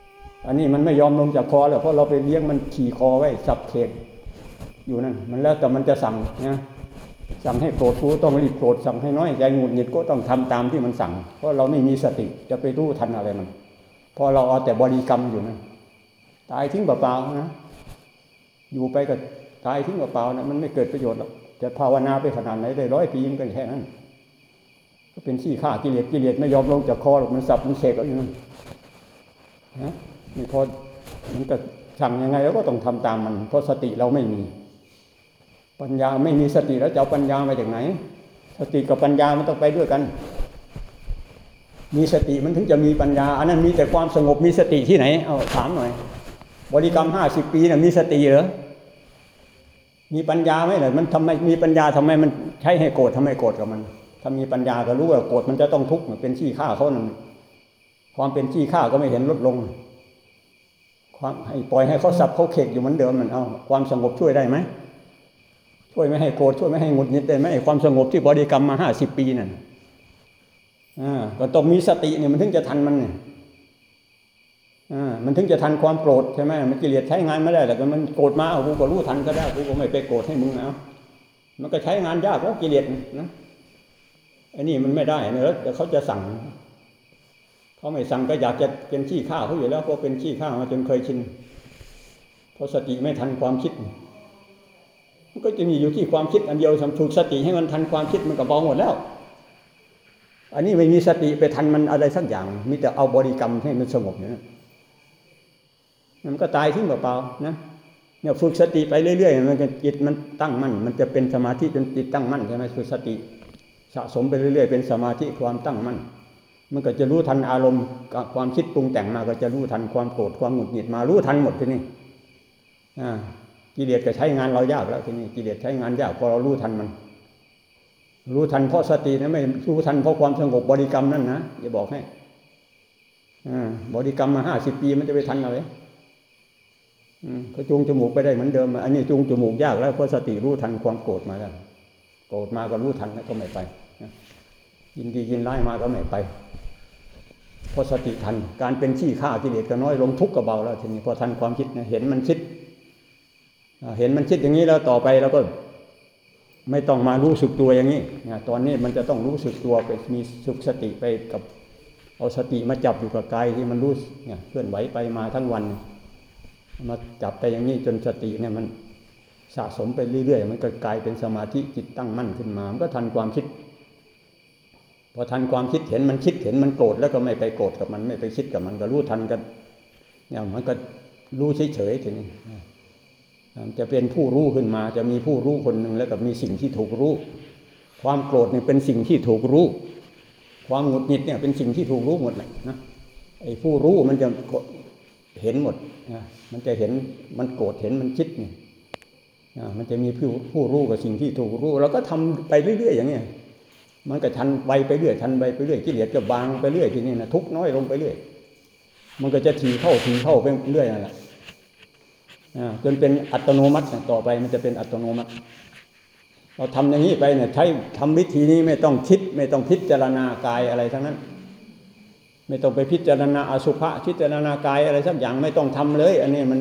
อันนี้มันไม่ยอมลงจากคอแล้วเพราะเราไปเลี้ยงมันขี่คอไว้สับเขกอยู่นั่นมันแล้วแต่มันจะสั่งนะสั่งให้โกรธกูต้องรีบโกรธสั่งให้น้อยใจหงุดหงิดก็ต้องทำตามที่มันสั่งเพราะเราไม่มีสติจะไปรู้ทันอะไรมันพอเราเอาแต่บริกรรมอยู่นะตายทิ้งเปล่าๆนะอยู่ไปก็ตายทิ้งเปล่าๆนะมันไม่เกิดประโยชน์หรอกจะภาวนาไปขนาดไหนได้ร้อยปีมันก็แค่นั้นก็เป็นขี้ข้ากิเลสกิเลสไม่ยอมลงจากคอหรอกมันสับมันเสกเอาอยู่นั่นนะนี่พอมันก็สั่งยังไงแล้วก็ต้องทำตามมันเพราะสติเราไม่มีปัญญาไม่มีสติแล้วจะเอาปัญญามาจากไหนสติกับปัญญามันต้องไปด้วยกันมีสติมันถึงจะมีปัญญาอันนั้นมีแต่ความสงบมีสติที่ไหนเอาถามหน่อยบริกรรมห้าสิบปีน่ะมีสติเหรอมีปัญญาไหมล่ะมันทำไมมีปัญญาทำไมมันใช้ให้โกรธทำไมโกรธกับมันถ้ามีปัญญาก็รู้ว่าโกรธมันจะต้องทุกข์เป็นขี้ข้าเขานั่นความเป็นขี้ข้าก็ไม่เห็นลดลงความให้ปล่อยให้เขาสับเขาเขกอยู่เหมือนเดิมมันเอาความสงบช่วยได้ไหมช่วยไม่ให้โกรธช่วยไม่ให้หงุดหงิดได้ไหมความสงบที่บริกรรมมาห้าสิบปีนั่นอ่าก็ต้องมีสติเนี่ยมันถึงจะทันมันเนี่ยอ่ามันถึงจะทันความโกรธใช่ไหมมันกิเลสใช้งานไม่ได้แต่มันโกรธมาเอากูก็รู้ทันก็ได้กูก็ไม่ไปโกรธให้มึงเอามันก็ใช้งานยากแล้วกิเลสนะไอ้นี่มันไม่ได้เนี่ยแล้วเขาจะสั่งเขาไม่สั่งก็อยากจะเป็นขี้ข้าเขาอยู่แล้วเพราะเป็นขี้ข้ามาจนเคยชินเพราะสติไม่ทันความคิดมันก็จะมีอยู่ที่ความคิดอันเดียวทำถูกสติให้มันทันความคิดมันก็เบาหมดแล้วอันนี้ไม่มีสติไปทันมันอะไรสักอย่างมีแต่เอาบริกรรมให้มันสงบอย่างนั้นมันก็ตายทิ้งเปล่าๆนะเนี่ยฝึกสติไปเรื่อยๆมันจะจิตมันตั้งมั่นมันจะเป็นสมาธิจนจิตตั้งมั่นใช่ไหมฝึกสติสะสมไปเรื่อยๆเป็นสมาธิความตั้งมั่นมันก็จะรู้ทันอารมณ์ความคิดปรุงแต่งมาก็จะรู้ทันความโกรธความหงุดหงิดมารู้ทันหมดทีนี้อ่ากิเลสก็ใช้งานเรายากแล้วทีนี้กิเลสใช้งานยากพอเรารู้ทันมันรู้ทันเพราะสตินะไม่รู้ทันเพราะความสงบบริกรรมนั่นนะอย่าบอกให้อ่าบริกรรมมาห้าสิบปีมันจะไปทันอะไรอืมก็จูงจมูกไปได้เหมือนเดิมอันนี้จูงจมูกยากแล้วเพราะสติรู้ทันความโกรธมาแล้วโกรธมาก็รู้ทันแล้วก็ไม่ไปยินดียินร้ายมาก็ไม่ไปเพราะสติทันการเป็นขี้ข้ากิเลสก็น้อยลงทุกข์ก็เบาแล้วทีนี้พอทันความคิดนะเห็นมันคิดเห็นมันคิดอย่างนี้แล้วต่อไปเราก็ไม่ต้องมารู้สึกตัวอย่างนี้ตอนนี้มันจะต้องรู้สึกตัวไปมีสุขสติไปกับเอาสติมาจับอยู่กับกายที่มันรู้เนี่ยเคลื่อนไหวไปมาทั้งวันมาจับไปอย่างนี้จนสติเนี่ยมันสะสมไปเรื่อยๆมันก็กลายเป็นสมาธิจิตตั้งมั่นขึ้นมามันก็ทันความคิดพอทันความคิดเห็นมันคิดเห็นมันโกรธแล้วก็ไม่ไปโกรธกับมันไม่ไปคิดกับมันก็รู้ทันกันเนี่ยมันก็รู้เฉยๆทีนี้จะเป็นผู้รู้ขึ้นมาจะมีผู้รู้คนหนึ่งแล้วก็มีสิ่งที่ถูกรู้ความโกรธเนี่ยเป็นสิ่งที่ถูกรู้ความหงุดหงิดเนี่ยเป็นสิ่งที่ถูกรู้หมดเลยนะไอ้ผู้รู้มันจะเห็นหมดนะมันจะเห็นมันโกรธเห็นมันคิดเนี่ยมันจะมีผู้ผู้รู้กับสิ่งที่ถูกรู้เราก็ทำไปเรื่อยๆอย่างเงี้ยมันก็ทันไปไปเรื่อยทันไปไปเรื่อยกิเลสก็บางไปเรื่อยทีนี้นะทุกน้อยลงไปเรื่อยมันก็จะถี่เข้าถี่เข้าไปเรื่อยนั่นแหละจนเป็นอัตโนมัติต่อไปมันจะเป็นอัตโนมัติเราทำอย่างนี้ไปเนี่ยใช้ทำวิธีนี้ไม่ต้องคิดไม่ต้องพิจารณากายอะไรทั้งนั้นไม่ต้องไปพิจารณาอสุภะพิจารณากายอะไรสักอย่างไม่ต้องทำเลยอันนี้มัน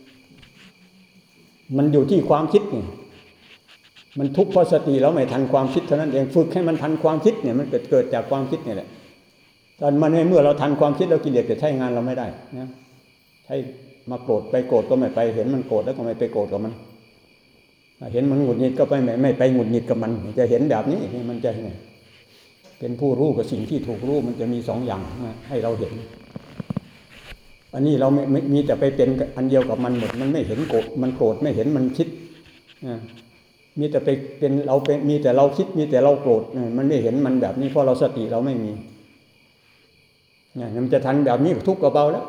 มันอยู่ที่ความคิดนี่มันทุกข์เพราะสติเราไม่ทันความคิดเท่านั้นเองฝึกให้มันทันความคิดเนี่ยมันเกิดเกิดจากความคิดนี่แหละตอนมันเมื่อเราทันความคิดเรากิเลสจะใช้งานเราไม่ได้นะใช้มาโกรธไปโกรธก็ไม่ไปเห็นมันโกรธแล้วก็ไม่ไปโกรธกับมันเห็นมันหงุดหงิดก็ไปไม่ไม่ไปหงุดหงิดกับมันจะเห็นแบบนี้มันจะเป็นผู้รู้กับสิ่งที่ถูกรู้มันจะมีสองอย่างให้เราเห็นอันนี้เราไม่มีแต่ไปเป็นอันเดียวกับมันหมดมันไม่เห็นโกรธมันโกรธไม่เห็นมันคิดมีแต่ไปเป็นเราเป็นมีแต่เราคิดมีแต่เราโกรธมันไม่เห็นมันแบบนี้เพราะเราสติเราไม่มีเนี่ยมันจะทันแบบนี้ทุกข์ก็เบาแล้ว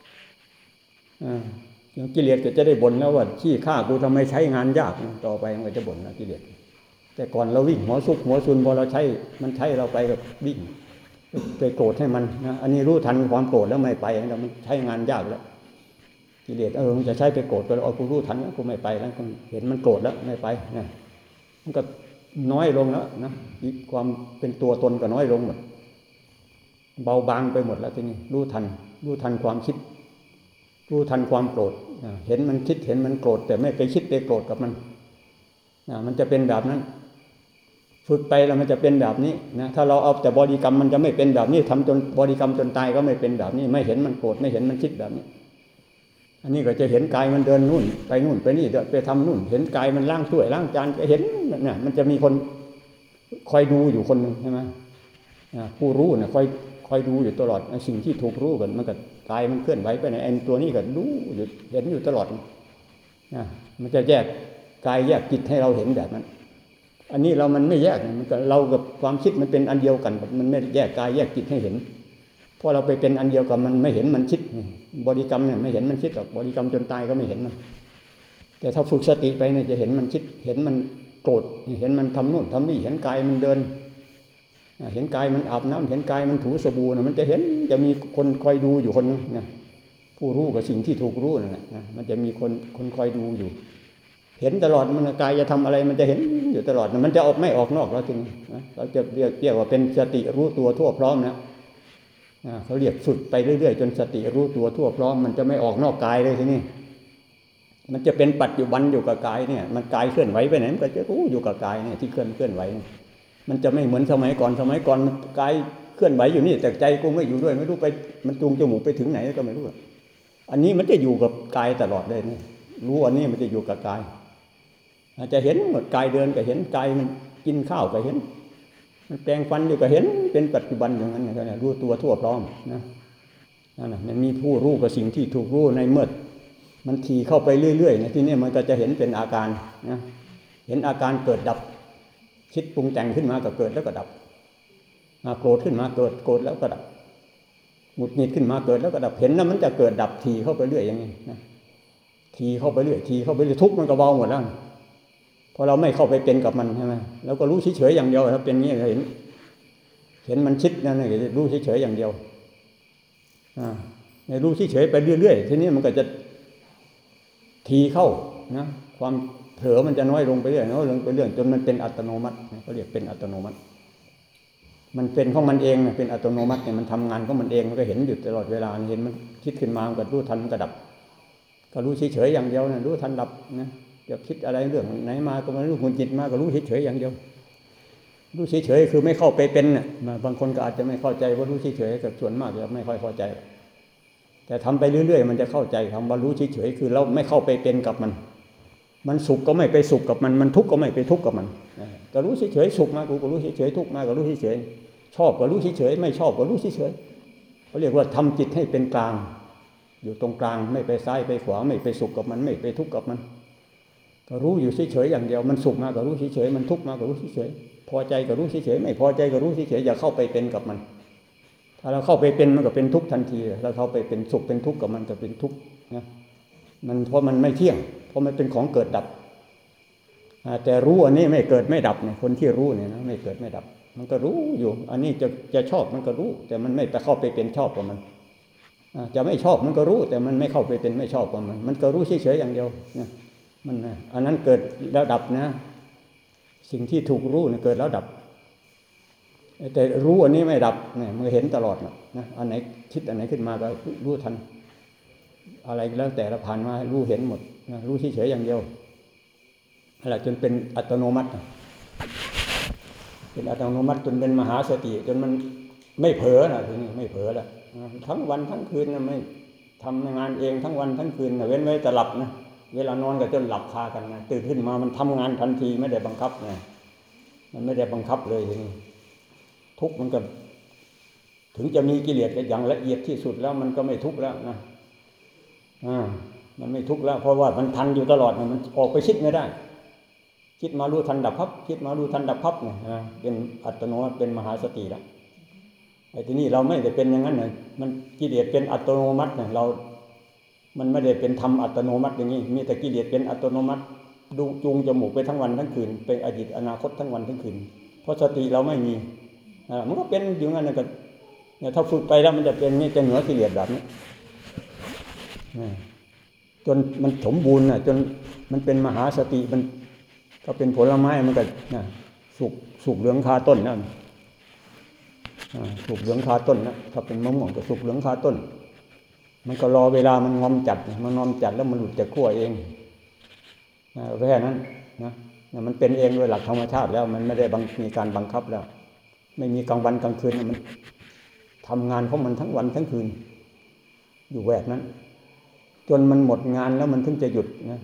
กิเลสก็จะได้บ่นแล้วว่าขี้ข้ากูทำไมใช้งานยากต่อไปมันก็จะบ่นนะกิเลสแต่ก่อนเราวิ่งหัวซุกหัวซุนพอเราใช้มันใช้เราไปก็วิ่งไปโกรธให้มันนะอันนี้รู้ทันความโกรธแล้วไม่ไปแล้วมันใช้งานยากแล้วกิเลสเออมันจะใช้ไปโกรธก็เอากูรู้ทันแล้วกูไม่ไปแล้วกูเห็นมันโกรธแล้วไม่ไปนะมันก็น้อยลงแล้วนะความเป็นตัวตนก็น้อยลงหมดเบาบางไปหมดแล้วทีนี้รู้ทันรู้ทันความคิดรู้ทันความโกรธเห็นมันคิดเห็นมันโกรธแต่ไม่ไปคิดไปโกรธกับมันมันจะเป็นแบบนั้นฝึกไปแล้วมันจะเป็นแบบนี้นะถ้าเราเอาแต่บริกรรมมันจะไม่เป็นแบบนี้ทำจนบริกรรมจนตายก็ไม่เป็นแบบนี้ไม่เห็นมันโกรธไม่เห็นมันคิดแบบนี้อันนี้ก็จะเห็นกายมันเดินนู่นไปนู่นไปนี่ไปทำนู่นเห็นกายมันล้างถ้วยล้างจานก็เห็นเนี่ยมันจะมีคนคอยดูอยู่คนหนึ่งใช่ไหมผู้รู้เนี่ยคอยคอยดูอยู่ตลอดสิ่งที่ถูกรู้กันมันก็กายมันเคลื่อนไหวไปไหนไอ้ตัวนี้ก็รู้อยู่เห็นอยู่ตลอดนะมันจะแยกกายแยกจิตให้เราเห็นแบบนั้นอันนี้เรามันไม่แยกมันก็เรากับความคิดมันเป็นอันเดียวกันมันไม่แยกกายแยกจิตให้เห็นเพราะเราไปเป็นอันเดียวกับมันไม่เห็นมันคิดบริกรรมเนี่ยไม่เห็นมันคิดหรอกบริกรรมจนตายก็ไม่เห็นมันแต่ถ้าฝึกสติไปเนี่ยจะเห็นมันคิดเห็นมันโกรธเห็นมันทำนู่นทำนี่เห็นกายมันเดินเห็นกายมันอาบน้ำเห็นกายมันถูสบู่นะมันจะเห็นจะมีคนคอยดูอยู่คนนึงนะผู้รู้กับสิ่งที่ถูกรู้นั่นแหละนะมันจะมีคนคนคอยดูอยู่เห็นตลอดมันกายจะทำอะไรมันจะเห็นอยู่ตลอดมันจะออกไม่ออกนอกแล้วทีนี้นะเราจะเรียกเรียกว่าเป็นสติรู้ตัวทั่วพร้อมนะเขาเรียกฝึกไปเรื่อยๆจนสติรู้ตัวทั่วพร้อมมันจะไม่ออกนอกกายเลยทีนี้มันจะเป็นปัจจุบันอยู่กับกายเนี่ยมันกายเคลื่อนไหวไปไหนมันก็จะรู้อยู่กับกายเนี่ยที่เคลื่อนเคลื่อนไหวมันจะไม่เหมือนสมัยก่อนสมัยก่อนกายเคลื่อนไหวอยู่นี่แต่ใจกูไม่อยู่ด้วยไม่รู้ไปมันจูงจมูกไปถึงไหนก็ไม่รู้อันนี้มันจะอยู่กับกายตลอดเลยนี่รู้อันนี้มันจะอยู่กับกายอาจจะเห็นหมดกายเดินก็เห็นกายมันกินข้าวก็เห็นมันแปรงฟันอยู่ก็เห็นเป็นปัจจุบันอย่างนั้นเนี่ยรู้ตัวทั่วพร้อมนะนั่นแหละมันมีผู้รู้กับสิ่งที่ถูกรู้ในเมื่อมันทีเข้าไปเรื่อยๆนะที่นี่มันก็จะเห็นเป็นอาการนะเห็นอาการเกิดดับคิดปรุงแต่งขึ้นมาก็เกิดแล้วก็ดับโกรธขึ้นมาเกิดโกรธแล้วก็ดับหงุดหงิดขึ้นมาเกิดแล้วก็ดับเห็นแล้วมันจะเกิดดับทีเข้าไปเรื่อยอย่างนี้นะทีเข้าไปเรื่อยทีเข้าไปเรื่อยทุกข์มันก็เบาหมดแล้วพอเราไม่เข้าไปเป็นกับมันใช่ไหมแล้วก็รู้เฉยๆอย่างเดียวถ้าเป็นงี้เห็นเห็นมันคิดนั่นเองรู้เฉยๆอย่างเดียวอ่าในรู้เฉยๆไปเรื่อยๆทีนี้มันก็จะทีเข้านะความเผลอมันจะน้อยลงไปเรื่อยน้อยลงไปเรื่อยจนมันเป็นอัตโนมัติเขาเรียกเป็นอัตโนมัติมันเป็นของมันเองเป็นอัตโนมัติเนี่ยมันทำงานของมันเองมันก็เห็นอยู่ตลอดเวลาเห็นมันคิดขึ้นมามันก็รู้ทันมันก็ดับก็รู้เฉยๆอย่างเดียวนะรู้ทันดับนะจะคิดอะไรเรื่องไหนมาก็ไม่รู้หงุดหงิดมาก็รู้เฉยๆอย่างเดียวรู้เฉยๆคือไม่เข้าไปเป็นน่ะบางคนก็อาจจะไม่เข้าใจว่ารู้เฉยๆกับส่วนมากจะไม่ค่อยเข้าใจแต่ทำไปเรื่อยๆมันจะเข้าใจคำว่ารู้เฉยๆคือเราไม่เข้าไปเป็นกับมันมันสุขก็ไม่ไปสุขกับมันมันทุกข์ก็ไม่ไปทุกข์กับมันก็รู้เฉยๆสุขมาก็รู้เฉยๆทุกข์มาก็รู้เฉยๆชอบก็รู้เฉยๆไม่ชอบก็รู้เฉยๆเขาเรียกว่าทำจิตให้เป็นกลางอยู่ตรงกลางไม่ไปซ้ายไปขวาไม่ไปสุขกับมันไม่ไปทุกข์กับมันก็รู้อยู่เฉยๆอย่างเดียวมันสุขมาก็รู้เฉยๆมันทุกข์มาก็รู้เฉยๆพอใจก็รู้เฉยๆไม่พอใจก็รู้เฉยๆอย่าเข้าไปเป็นกับมันถ้าเราเข้าไปเป็นมันก็เป็นทุกข์ทันทีถ้าเข้าไปเป็นสุขเป็นทุกข์กับมันก็เป็นทุกข์นะมันเพราะมันไม่เที่ยงเพราะมันเป็นของเกิดดับแต่รู้อันนี้ไม่เกิดไม่ดับเนี่ยคนที่รู้เนี่ยนะไม่เกิดไม่ดับมันก็รู้อยู่อันนี้จะจะชอบมันก็รู้แต่มันไม่ไปเข้าไปเป็นชอบกับมันจะไม่ชอบมันก็รู้แต่มันไม่เข้าไปเป็นไม่ชอบกับมันมันก็รู้เฉยๆอย่างเดียวนะมันอันนั้นเกิดแล้วดับนะสิ่งที่ถูกรู้เนี่ยเกิดแล้วดับแต่รู้อันนี้ไม่ดับเนี่ยมันเห็นตลอดนะอันไหนคิดอันไหนขึ้นมาก็รู้ทันอะไรแล้วแต่ละผ่านมารู้เห็นหมดนะรู้เฉยๆอย่างเดียวอะไรจนเป็นอัตโนมัติเป็นอัตโนมัติจนเป็นมหาสติจนมันไม่เผลอนะทีนี้ไม่เผลอแล้วทั้งวันทั้งคืนนะไม่ทำงานเองทั้งวันทั้งคืนนะเว้นไว้แต่หลับนะเวลานอนก็จนหลับคากันนะตื่นขึ้นมามันทำงานทันทีไม่ได้บังคับนะมันไม่ได้บังคับเลยทีนี้ทุกข์มันก็ถึงจะมีกิเลสอย่างละเอียดที่สุดแล้วมันก็ไม่ทุกข์แล้วนะอ่ามันไม่ทุกข์แล้วเพราะว่ามันทันอยู่ตลอดมันออกไปคิดไม่ได้คิดมารู้ทันดับพับคิดมารู้ทันดับพับเนี่ยเป็นอัตโนมัติเป็นมหาสติแล้วไอ้ที่นี่เราไม่ได้เป็นอย่างนั้นเลยมันกิเลสเป็นอัตโนมัติเนี่ยเรามันไม่ได้เป็นธรรมอัตโนมัติอย่างนี้มีแต่กิเลสเป็นอัตโนมัติดูจูงจมูกไปทั้งวันทั้งคืนเป็นอดีตอนาคตทั้งวันทั้งคืนเพราะสติเราไม่มีอ่ามันก็เป็นอย่างนั้นก็เนี่ยถ้าฝึกไปแล้วมันจะเป็นนี่จะเหนือกิเลสแบบนี้จนมันสมบูรณ์น่ะจนมันเป็นมหาสติมันก็เป็นผลไม้มันก็นะสุกสุกเหลืองคาต้นนะสุกเหลืองคาต้นนะถ้าเป็นมะม่วงก็สุกเหลืองคาต้นมันก็รอเวลามันงอมจัดมันงอมจัดแล้วมันหลุดจากขั้วเองนะแค่นั้นนะมันเป็นเองโดยหลักธรรมชาติแล้วมันไม่ได้มีการบังคับแล้วไม่มีกลางวันกลางคืนมันทำงานของมันทั้งวันทั้งคืนอยู่แบบนั้นจนมันหมดงานแล้วมันถึงจะหยุดนะ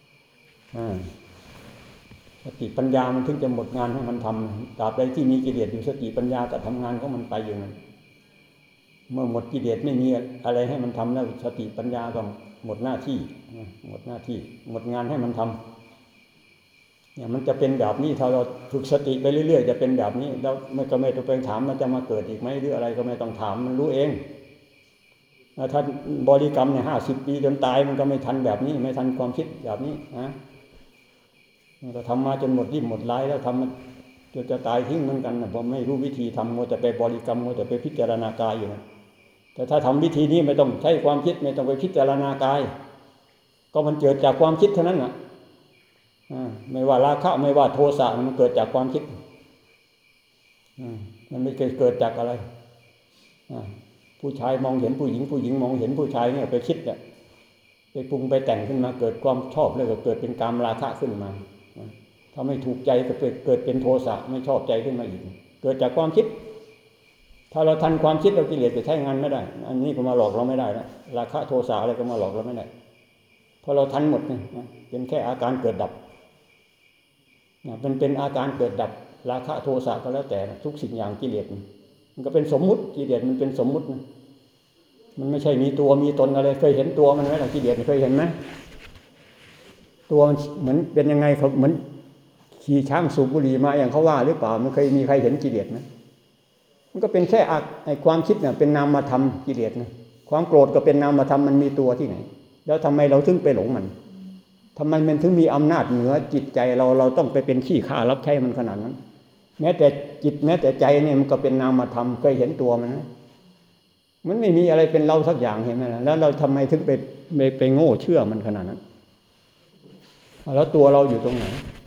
สติปัญญามันถึงจะหมดงานให้มันทำตราบใดที่มีกิเลสอยู่สติปัญญาก็ทำงานของมันไปอยู่นั้นเมื่อหมดกิเลสไม่มีอะไรให้มันทำแล้วสติปัญญาก็หมดหน้าที่หมดหน้าที่หมดงานให้มันทำเนี่ยมันจะเป็นแบบนี้ถ้าเราฝึกสติไปเรื่อยๆจะเป็นแบบนี้แล้วไม่ก็ไม่ต้องไปถามมันจะมาเกิดอีกไหมหรืออะไรก็ไม่ต้องถามมันรู้เองถ้าบริกรรมเนี่ยห้าสิบปีจนตายมันก็ไม่ทันแบบนี้ไม่ทันความคิดแบบนี้นะมันก็ทำมาจนหมดยิ่งหมดลายแล้วทำมันจนจะตายทิ้งเหมือนกันนะผมไม่รู้วิธีทำมัวแต่ไปบริกรรมมัวแต่ไปพิจารณากายอยู่นะแต่ถ้าทำวิธีนี้ไม่ต้องใช้ความคิดไม่ต้องไปพิจารณากายก็มันเกิดจากความคิดเท่านั้นนะไม่ว่าราคะไม่ว่าโทสะมันเกิดจากความคิดมันไม่เคยเกิดจากอะไรผู้ชายมองเห็นผู้หญิงผู้หญิงมองเห็นผู้ชายเนี่ยไปคิดเนี่ยไปปรุงไปแต่งขึ้นมาเกิดความชอบแล้วก็เกิดเป็นกามราคะขึ้นมาถ้าไม่ถูกใจก็เกิดเกิดเป็นโทสะไม่ชอบใจขึ้นมาอีกเกิดจากความคิดถ้าเราทันความคิดเรากิเลสจะใช้งานไม่ได้อันนี้ก็มาหลอกเราไม่ได้แล้วราคะโทสะอะไรก็มาหลอกเราไม่ได้เพราะเราทันหมดนี่เป็นแค่อาการเกิดดับมันเป็นอาการเกิดดับราคะโทสะก็แล้วแต่ทุกสิ่งอย่างกิเลสมันก็เป็นสมมุติกิเลสมันเป็นสมมุติมันไม่ใช่มีตัวมีตนอะไรเคยเห็นตัวมันไหมล่ะกิเลสเคยเห็นไหมตัวมันเหมือนเป็นยังไงเขาเหมือนขี่ช้างสูบบุหรี่มาอย่างเขาว่าหรือเปล่ามันเคยมีใครเห็นกิเลสไหมมันก็เป็นแค่ไอ้ความคิดเนี่ยเป็นนามธรรมกิเลสนะความโกรธก็เป็นนามธรรมมันมีตัวที่ไหนแล้วทำไมเราถึงไปหลงมันทำไมมันถึงมีอำนาจเหนือจิตใจเราเราต้องไปเป็นขี้ข้ารับใช้มันขนาดนั้นแม้แต่จิตแม้แต่ใจเนี่ยมันก็เป็นนามธรรมเคยเห็นตัวมันนะมันไม่มีอะไรเป็นเราสักอย่างเห็นไหมล่ะแล้วเราทำไมถึงไปไปไปโง่เชื่อมันขนาดนั้นแล้วตัวเราอยู่ตรงไหน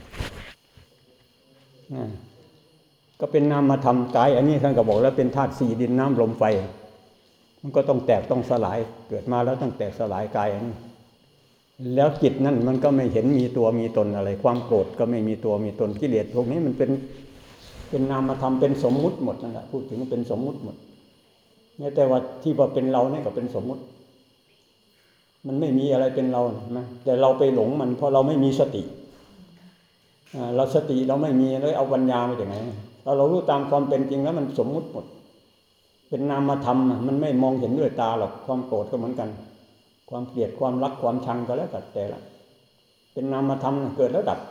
ก็เป็นนามธรรมกายอันนี้ท่านก็บอกแล้วเป็นธาตุสี่ดินน้ำลมไฟมันก็ต้องแตกต้องสลายเกิดมาแล้วต้องแตกสลายกายอันนี้แล้วจิตนั่นมันก็ไม่เห็นมีตัวมีตนอะไรความโกรธก็ไม่มีตัวมีตนกิเลสพวกนี้มันเป็นเป็นนามธรรมเป็นสมมุติหมดนั่นแหละพูดถึงเป็นสมมุติหมดเนี่ยแต่ว่าที่ว่าเป็นเราเนี่ยก็เป็นสมมุติมันไม่มีอะไรเป็นเรานะแต่เราไปหลงมันเพราะเราไม่มีสติเราสติเราไม่มีแล้วเอาปัญญามาจากไหนเราเรารู้ตามความเป็นจริงแล้วมันสมมุติหมดเป็นนามธรรมมันไม่มองเห็นด้วยตาหรอกความโกรธก็เหมือนกันความเกลียดความรักความชังก็แล้วแต่ละเป็นนามธรรมเกิดแล้วดับ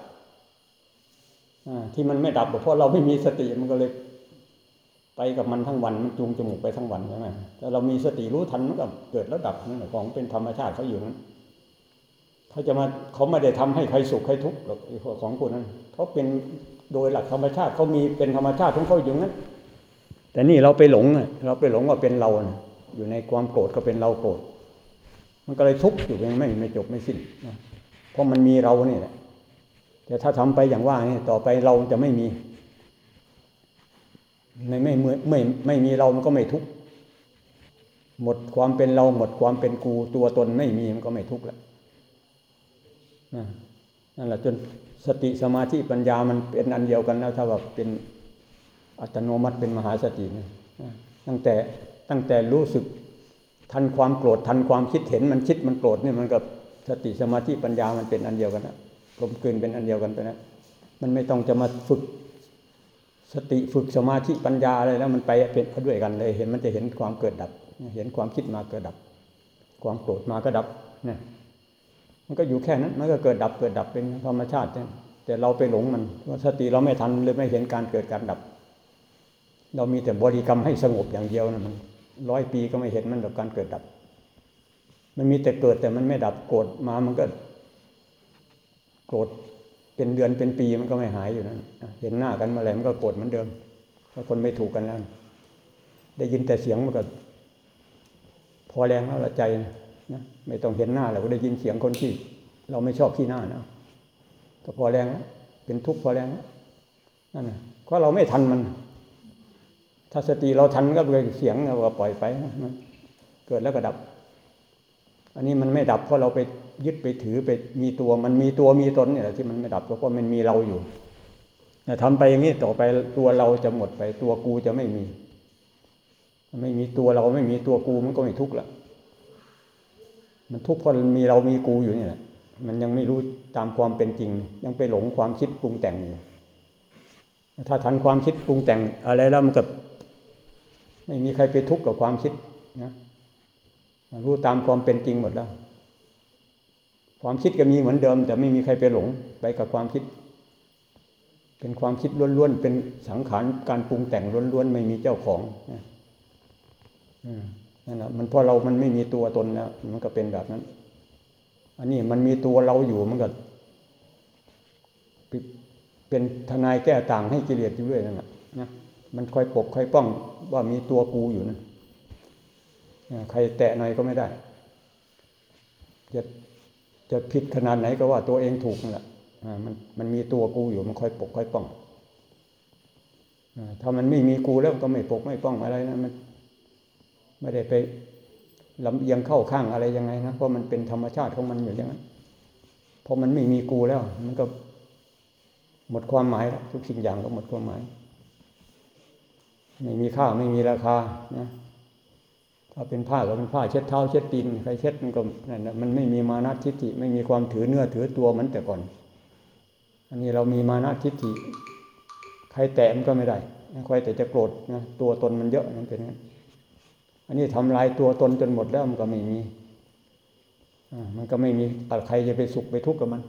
ที่มันไม่ดับเพราะเราไม่มีสติมันก็เลยไปกับมันทั้งวันมันจูงจมูกไปทั้งวันใช่ไหมแต่เรามีสติรู้ทันมันก็เกิดแล้วดับนั่นแหละของเป็นธรรมชาติเขาอยู่นั้นเขาจะมาเขาไม่ได้ทำให้ใครสุขใครทุกข์หรอกของคนนั้นเขาเป็นโดยหลักธรรมชาติเขามีเป็นธรรมชาติของเขาอยู่นั้นแต่นี่เราไปหลงเราไปหลงว่าเป็นเราอยู่ในความโกรธก็เป็นเราโกรธมันก็เลยทุกข์อยู่ยังไม่ไม่จบไม่สิ้นเพราะมันมีเรานี่แหละแต่ถ้าทำไปอย่างว่านี่ต่อไปเราจะไม่มีไม่ไม่ไม่ไม่ไม่มีเรามันก็ไม่ทุกข์หมดความเป็นเราหมดความเป็นกูตัวตนไม่มีมันก็ไม่ทุกข์แล้วนั่นแหละจนสติสมาธิปัญญามันเป็นอันเดียวกันแล้วถ้าว่าเป็นอัตโนมัติเป็นมหาสตินะตั้งแต่ตั้งแต่รู้สึกทันความโกรธทันความคิดเห็นมันคิดมันโกรธนี่มันกับสติสมาธิปัญญามันเป็นอันเดียวกันนะกลมกลืนเป็นอันเดียวกันไปนะมันไม่ต้องจะมาฝึกสติฝึกสมาธิปัญญาอะไรแล้วมันไปเป็นด้วยกันเลยเห็นมันจะเห็นความเกิดดับเห็นความคิดมาเกิดดับความโกรธมาก็ดับเนี่ยมันก็อยู่แค่นั้นมันก็เกิดดับเกิดดับเป็นธรรมชาติแต่เราไปหลงมันว่าสติเราไม่ทันเลยไม่เห็นการเกิดการดับเรามีแต่บริกรรมให้สงบอย่างเดียวนะมันร้อยปีก็ไม่เห็นมันกับการเกิดดับมันมีแต่เกิดแต่มันไม่ดับโกรธมามันก็โกรธเป็นเดือนเป็นปีมันก็ไม่หายอยู่นั่นเห็นหน้ากันเมื่อไหร่มันก็โกรธเหมือนเดิมเพราะคนไม่ถูกกันแล้วได้ยินแต่เสียงมันก็พอแรงแล้วละใจนะไม่ต้องเห็นหน้าเราก็ได้ยินเสียงคนที่เราไม่ชอบที่หน้านะก็พอแรงแล้วเป็นทุกข์พอแรงแล้วนั่นนะเพราะเราไม่ทันมันถ้าสติเราทันก็เลยเสียงเราก็ปล่อยไปเกิดแล้วก็ดับอันนี้มันไม่ดับเพราะเราไปยึดไปถือไปมีตัวมันมีตัวมีตนเนี่ยแหละที่มันไม่ดับเพราะมันมีเราอยู่ทำไปอย่างนี้ต่อไปตัวเราจะหมดไปตัวกูจะไม่มีไม่มีตัวเราไม่มีตัวกูมันก็ไม่ทุกข์ละมันทุกข์เพราะมันมีเรามีกูอยู่นี่แหละมันยังไม่รู้ตามความเป็นจริงยังไปหลงความคิดปรุงแต่งอยู่ถ้าทันความคิดปรุงแต่งอะไรแล้วมันก็ไม่มีใครไปทุกข์กับความคิดนะรู้ตามความเป็นจริงหมดแล้วความคิดก็มีเหมือนเดิมแต่ไม่มีใครไปหลงไปกับความคิดเป็นความคิดล้วนๆเป็นสังขารการปรุงแต่งล้วนๆไม่มีเจ้าของนั่นแหละมันเพราะเรามันไม่มีตัวตนแล้วมันก็เป็นแบบนั้นอันนี้มันมีตัวเราอยู่มันก็เป็นทนายแก้ต่างให้กิเลสอยู่เรื่อยนั่นแหละนะมันคอยปกคอยป้องว่ามีตัวกูอยู่นั่นใครแตะหน่อยก็ไม่ได้จะจะผิดขนาดไหนก็ว่าตัวเองถูกนั่นแหละมันมันมีตัวกูอยู่มันคอยปกคอยป้องถ้ามันไม่มีกูแล้วก็ไม่ปกไม่ป้องอะไรนะมันไม่ได้ไปลำเอียงเข้าข้างอะไรยังไงนะเพราะมันเป็นธรรมชาติของมันอยู่อย่างนั้นพอมันไม่มีกูแล้วมันก็หมดความหมายทุกสิ่งอย่างก็หมดความหมายไม่มีค่าไม่มีราคานะถ้าเป็นผ้าก็เป็นผ้าเช็ดเท้าเช็ดตีนใครเช็ดมันก็นั่นแหละมันไม่มีมานะทิฏฐิไม่มีความถือเนื้อถือตัวเหมือนแต่ก่อนอันนี้เรามีมานะทิฏฐิใครแตะมันก็ไม่ได้ใครแต่จะโกรธนะตัวตนมันเยอะนั่นเป็นงั้นอันนี้ทำลายตัวตนจนหมดแล้วมันก็ไม่มีมันก็ไม่มีใครจะไปสุขไปทุกข์กับมัน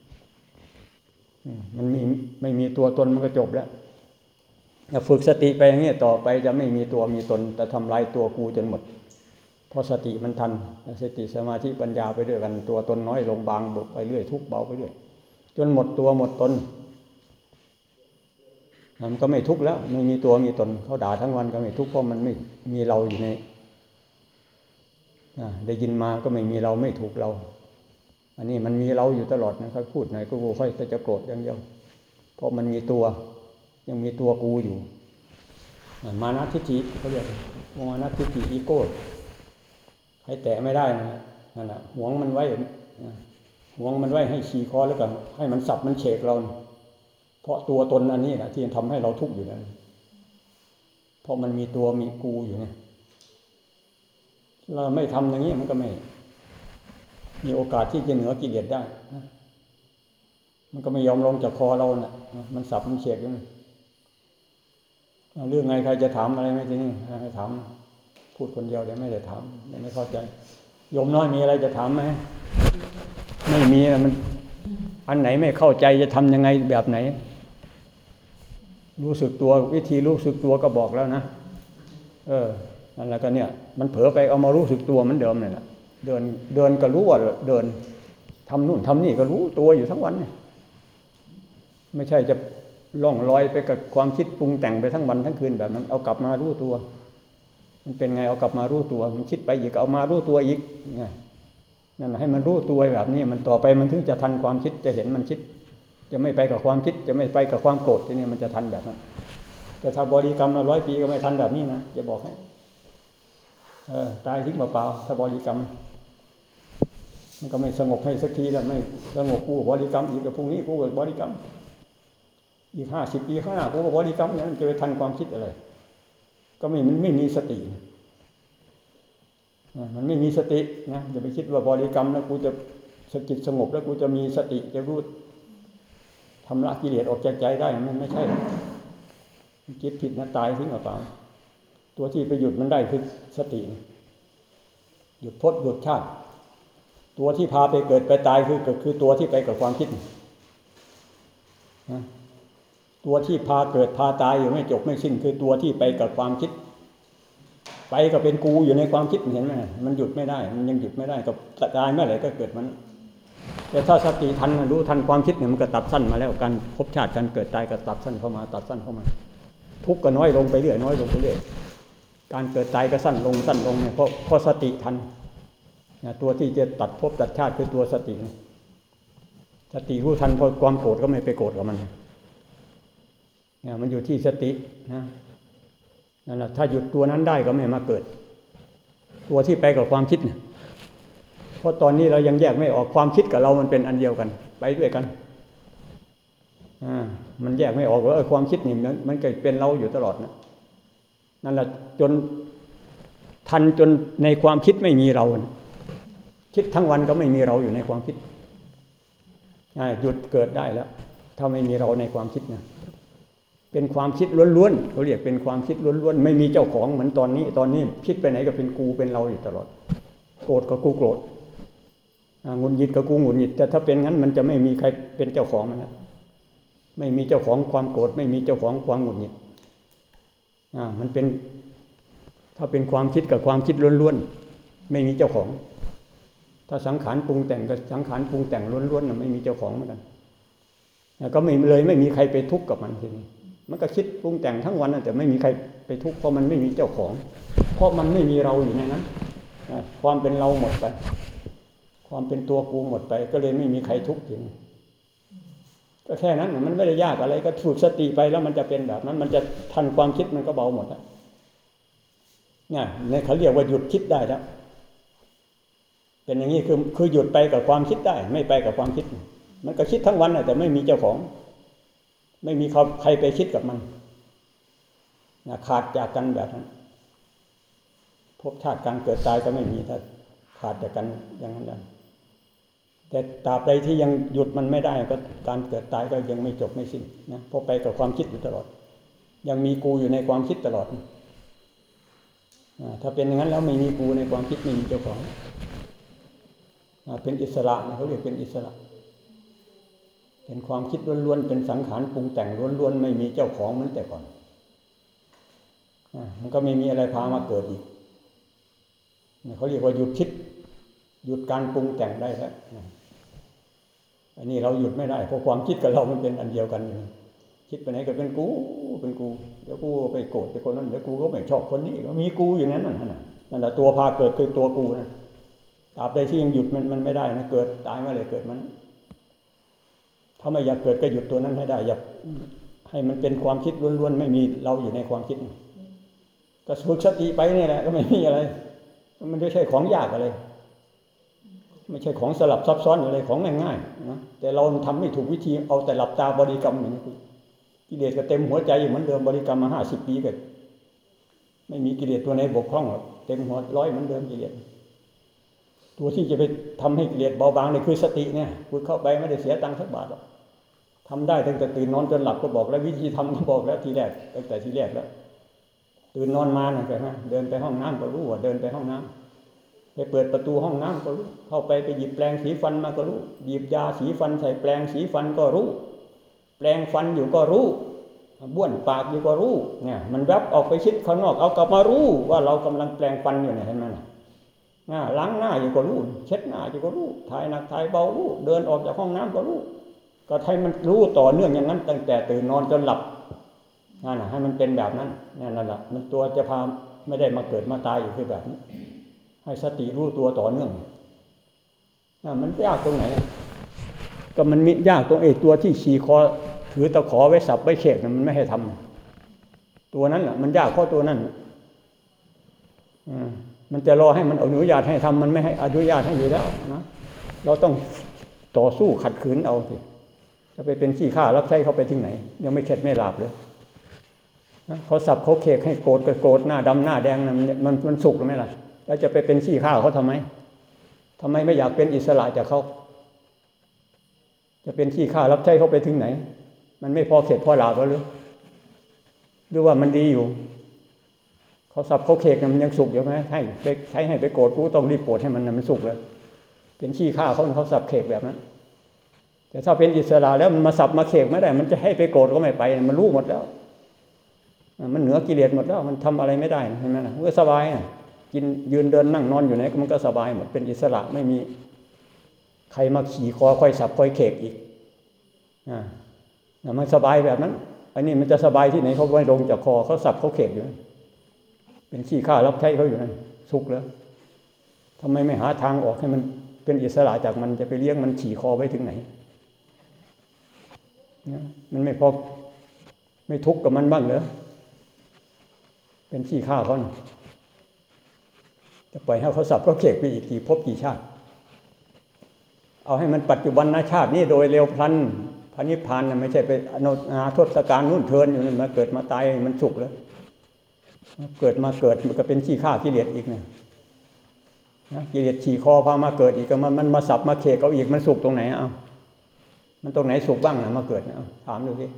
มันมีไม่มีตัวตนมันก็จบแล้วฝึกสติไปอย่างนี้ต่อไปจะไม่มีตัวมีตนแต่ทำลายตัวกูจนหมดเพราะสติมันทันสติสมาธิปัญญาไปด้วยกันตัวตนน้อยลงบางไปเรื่อยทุกเบาไปเรื่อยจนหมดตัวหมดตนมันก็ไม่ทุกข์แล้วไม่มีตัวมีตนเขาด่าทั้งวันก็ไม่ทุกข์เพราะมันไม่มีเราอยู่ในได้ยินมาก็ไม่มีเราไม่ถูกเราอันนี้มันมีเราอยู่ตลอดนะครับพูดไหนก็ค่อยจะโกรธอย่างเดียวเพราะมันมีตัวยังมีตัวกูอยู่มานะทิฏฐิเขาเรียกมานะทิฏฐิอีโก้ให้แตะไม่ได้นะนั่นแหละหวงมันไว้หวงมันไว้ให้ขี่คอแล้วกันให้มันสับมันเฉกเราเพราะตัวตนอันนี้นะที่ทำให้เราทุกข์อยู่นั้นเพราะมันมีตัวมีกูอยู่เนี่ยเราไม่ทำอย่างนี้มันก็ไม่มีโอกาสที่จะเหนือกิเลสได้นะมันก็ไม่ยอมลงจากคอเรานะ่ะมันสับมันเฉกอยู่เรื่องไงใครจะถามอะไรไหมทีนี้ให้ถามพูดคนเดียวเดี๋ยวไม่ได้ถามไม่เข้าใจโยมน้อยมีอะไรจะถามไหมไม่มีมันอันไหนไม่เข้าใจจะทำยังไงแบบไหนรู้สึกตัววิธีรู้สึกตัวก็บอกแล้วนะเออนั่นแหละก็เนี่ยมันเผลอไปเอามารู้สึกตัวเหมือนเดิมเนี่ยแหละเดินเดินก็รู้ว่าเดินทำนู่นทำนี่ก็รู้ตัวอยู่ทั้งวันเนี่ยไม่ใช่จะล่องลอยไปกับความคิดปรุงแต่งไปทั้งวันทั้งคืนแบบนั้นเอากลับมารู้ตัวมันเป็นไงเอากลับมารู้ตัวมันคิดไปอีกเอามารู้ตัวอีกไงนั่นให้มันรู้ตัวแบบนี้มันต่อไปมันถึงจะทันความคิดจะเห็นมันคิดจะไม่ไปกับความคิดจะไม่ไปกับความโกรธที่นี่มันจะทันแบบนั้นแต่ถ้าบริกรรมมาร้อยปีก็ไม่ทันแบบนี้นะจะบอกให้เออตายทิ้งเปล่าๆถ้าบริกรรมมันก็ไม่สงบให้สักทีแล้วไม่สงบกูบริกรรมอีกกับพรุ่งนี้กูบริกรรมอีกห้าสิบปีข้างหน้ากูก็บริกรรมเนี่ยมันจะไปทันความคิดอะไรก็ไม่มันไม่มีสติมันไม่มีสตินะอย่าไปคิดว่าบริกรรมแล้วกูจะสติสงบแล้วกูจะมีสติจะรู้ทำละกิเลสออกจากใจได้มันไม่ใช่คิดผิดนะตายทิ้งเปล่าตัวที่ไปหยุดมันได้คือสติหยุดพจน์หยุดชาติตัวที่พาไปเกิดไปตายคือคือตัวที่ไปกับความคิดนะตัวที่พาเกิดพาตายอยู่ไม่จบไม่สิ้นคือตัวที่ไปกับความคิดไปก็เป็นกูอยู่ในความคิดเห็นไหมมันหยุดไม่ได้มันยังหยุดไม่ได้กับตายเมื่อไหร่ก็เกิดมันแต่ถ้าสติทันรู้ทันความคิดเนี่ยมันก็ตัดสั้นมาแล้วการภพชาติการเกิดตายก็ตัดสั้นเข้ามาตัดสั้นเข้ามาทุกข์ก็น้อยลงไปเรื่อยน้อยลงไปเรื่อยการเกิดตายก็สั้นลงสั้นลงเนี่ยเพราะเพราะสติทันนะตัวที่จะตัดภพตัดชาติคือตัวสติสติรู้ทันพอความโกรธก็ไม่ไปโกรธกับมันเนี่ยมันอยู่ที่สตินะนั่นแหละถ้าหยุดตัวนั้นได้ก็ไม่มาเกิดตัวที่ไปกับความคิดเนี่ยเพราะตอนนี้เรายังแยกไม่ออกความคิดกับเรามันเป็นอันเดียวกันไปด้วยกันอ่ามันแยกไม่ออกว่าความคิดนี่มันมันเกิดเป็นเราอยู่ตลอดนะนั่นแหละจนทันจนในความคิดไม่มีเราคิดทั้งวันก็ไม่มีเราอยู่ในความคิดหยุดเกิดได้แล้วถ้าไม่มีเราในความคิดนะเป็นความคิดล้วนๆเขาเรียกเป็นความคิดล้วนๆไม่มีเจ้าของเหมือนตอนนี้ตอนนี้คิดไปไหนก็เป็นกูเป็นเราอยู่ตลอดโกรธก็กูโกรธหงุดหงิดก็กูหงุดหงิดแต่ถ้าเป็นงั้นมันจะไม่มีใครเป็นเจ้าของมันนะไม่มีเจ้าของความโกรธไม่มีเจ้าของความหงุดหงิดอ่ามันเป็นถ้าเป็นความคิดกับความคิดล้วนๆไม่มีเจ้าของถ้าสังขารปรุงแต่งกับสังขารปรุงแต่งล้วนๆน่ะไม่มีเจ้าของเหมือนกันก็ไม่เลยไม่มีใครไปทุกข์กับมันทีนี้มันก็คิดปรุงแต่งทั้งวันแต่ไม่มีใครไปทุกข์เพราะมันไม่มีเจ้าของเพราะมันไม่มีเราอยู่ในนั้นความเป็นเราหมดไปความเป็นตัวกูหมดไปก็เลยไม่มีใครทุกข์จริงก็แค่นั้นมันไม่ได้ยากอะไรก็ฝึกสติไปแล้วมันจะเป็นแบบนั้นมันจะทันความคิดมันก็เบาหมดแล้วเนี่ยเนี่ยเขาเรียกว่าหยุดคิดได้แล้วเป็นอย่างนี้คือคือหยุดไปกับความคิดได้ไม่ไปกับความคิดมันก็คิดทั้งวันแต่ไม่มีเจ้าของไม่มีใครไปคิดกับมันขาดจากกันแบบนั้นภพชาติการเกิดตายก็ไม่มีถ้าขาดจากกันอย่างนั้นแต่ตราบใดที่ยังหยุดมันไม่ได้ก็การเกิดตายก็ยังไม่จบไม่สิ้นนะเพราะไปกับความคิดอยู่ตลอดยังมีกูอยู่ในความคิดตลอดถ้าเป็นอย่างนั้นแล้วไม่มีกูในความคิดไม่มีเจ้าของเป็นอิสระเขาเรียกเป็นอิสระเป็นความคิดล้วนๆเป็นสังขารปรุงแต่งล้วนๆไม่มีเจ้าของเหมือนแต่ก่อนมันก็ไม่มีอะไรพามาเกิดอีกเขาเรียกว่าหยุดคิดหยุดการปรุงแต่งได้แล้วอันนี้เราหยุดไม่ได้เพราะความคิดกับเรามันเป็นอันเดียวกันคิดไปไหนก็เป็นกูเป็นกูเดี๋ยวกูไปโกรธไปคนนั้นเดี๋ยวกูก็ไม่ชอบคนนี้ก็มีกูอย่างนั้นนั่นนั่นแหละตัวพาเกิดคือตัวกูนะตราบใดที่ยังหยุดมันมันไม่ได้นะเกิดตายเมื่อไรเกิดมันถ้าไม่อยากเกิดก็หยุดตัวนั้นให้ได้อยากให้มันเป็นความคิดล้วนๆไม่มีเราอยู่ในความคิดก็ฝึกสติไปนี่แหละก็ไม่มีอะไรมันไม่ใช่ของยากอะไรไม่ใช่ของสลับซับซ้อนอะไรของง่ายๆนะแต่เราทำไม่ถูกวิธีเอาแต่หลับตาบริกรรมอย่างนี้กิเลสก็เต็มหัวใจอยู่เหมือนเดิมบริกรรมมาห้าสิบปีก็ไม่มีกิเลสตัวไหนบกพร่องหรอกเต็มหัวร้อยเหมือนเดิมกิเลสตัวที่จะไปทำให้กิเลสเบาบางนี่คือสติเนี่ยฝึกเข้าไปไม่ได้เสียตังค์สักบาทหรอกทำได้ตั้งแต่ตื่นนอนจนหลับก็บอกแล้ววิธีทำก็บอกแล้วทีแรกตั้งแต่ทีแรกแล้วตื่นนอนมาเนี่ยใช่ไหมเดินไปห้องน้ำก็รู้ว่าเดินไปห้องน้ำไปเปิดประตูห้องน้ำก็รู้เข้าไปไปหยิบแปรงสีฟันมาก็รู้หยิบยาสีฟันใส่แปรงสีฟันก็รู้แปรงฟันอยู่ก็รู้บ้วนปากอยู่ก็รู้เนี่ยมันแวบออกไปคิดข้างนอกเอากลับมารู้ว่าเรากำลังแปรงฟันอยู่เนี่ยเห็นไหมนะล้างหน้าอยู่ก็รู้เช็ดหน้าอยู่ก็รู้ถ่ายหนักถ่ายเบารู้เดินออกจากห้องน้ำก็รู้ก็ให้มันรู้ต่อเนื่องอย่างนั้นตั้งแต่ตื่นนอนจนหลับนั่นแหละให้มันเป็นแบบนั้นนั่นแหละมันตัวจะพาไม่ได้มาเกิดมาตายอยู่คือแบบนี้ให้สติรู้ตัวต่อเนื่องมันยากตรงไหนก็มันมียากตรงไอ้ตัวที่ขี่คอถือตะขอไว้สับไว้เขกมันไม่ให้ทำตัวนั้นแหละมันยากเพราะตัวนั้นมันจะรอให้มันอนุญาตให้ทำมันไม่ให้อนุญาตให้อยู่แล้วนะเราต้องต่อสู้ขัดขืนเอาสิจะไปเป็นขี้ข้ารับใช้เขาไปที่ไหนยังไม่เข็ดไม่หลาบเลยเขาสับเขาเขกให้โกรธก็โกรธหน้าดำหน้าแดงมันมันมันสุกหรือไม่ล่ะแล้วจะไปเป็นขี้ข้าเขาทำไมทำไมไม่อยากเป็นอิสระจากเขาจะเป็นขี้ข้ารับใช้เขาไปถึงไหนมันไม่พอเข็ดพอหลาบแล้วหรือหรือว่ามันดีอยู่เขาสับเขาเขกมันยังสุกอยู่ไหมให้ไปใช้ให้ไปโกรธกูต้องรีบโกรธให้มันมันสุกเลยเป็นขี้ข้าเขาเขาสับเขกแบบนั้นแต่ถ้าเป็นอิสระแล้วมันมาสับมาเขกไม่ได้มันจะให้ไปโกรธก็ไม่ไปมันรู้หมดแล้วมันเหนือกิเลสหมดแล้วมันทำอะไรไม่ได้เห็นไหมนะมันก็สบายกินยืนเดินนั่งนอนอยู่ไหนมันก็สบายหมดเป็นอิสระไม่มีใครมาขี่คอค่อยสับค่อยเขกอีกอ่ามันสบายแบบนั้นอันนี้มันจะสบายที่ไหนเขาไม่ลงจากคอเขาสับเขาเขกอยู่เป็นขี้ข้ารับใช้เขาอยู่นั่นสุกแล้วทำไมไม่หาทางออกให้มันเป็นอิสระจากมันจะไปเลี้ยงมันขี่คอไว้ถึงไหนมันไม่พอไม่ทุกข์กับมันบ้างเหรอเป็นขี้ข้าเขาจะปล่อยให้เขาสับเขาเขกไปอีกกี่ภพกี่ชาติเอาให้มันปัจจุบันชาตินี้โดยเร็วพลันพระนิพพานน่ะไม่ใช่ไปอนุอาทศการนู่นเทินอยู่นั่นมาเกิดมาตายมันสุขแล้วเกิดมาเกิดมันก็เป็นขี้ข้ากิเลสอีกนะนะกิเลสขี่คอพามาเกิดอีกก็มันมันมาสับมาเขกเอาอีกมันสุขตรงไหนเอ้ามันตรงไหนสุขบ้างนะมาเกิดเอาถามดูสิ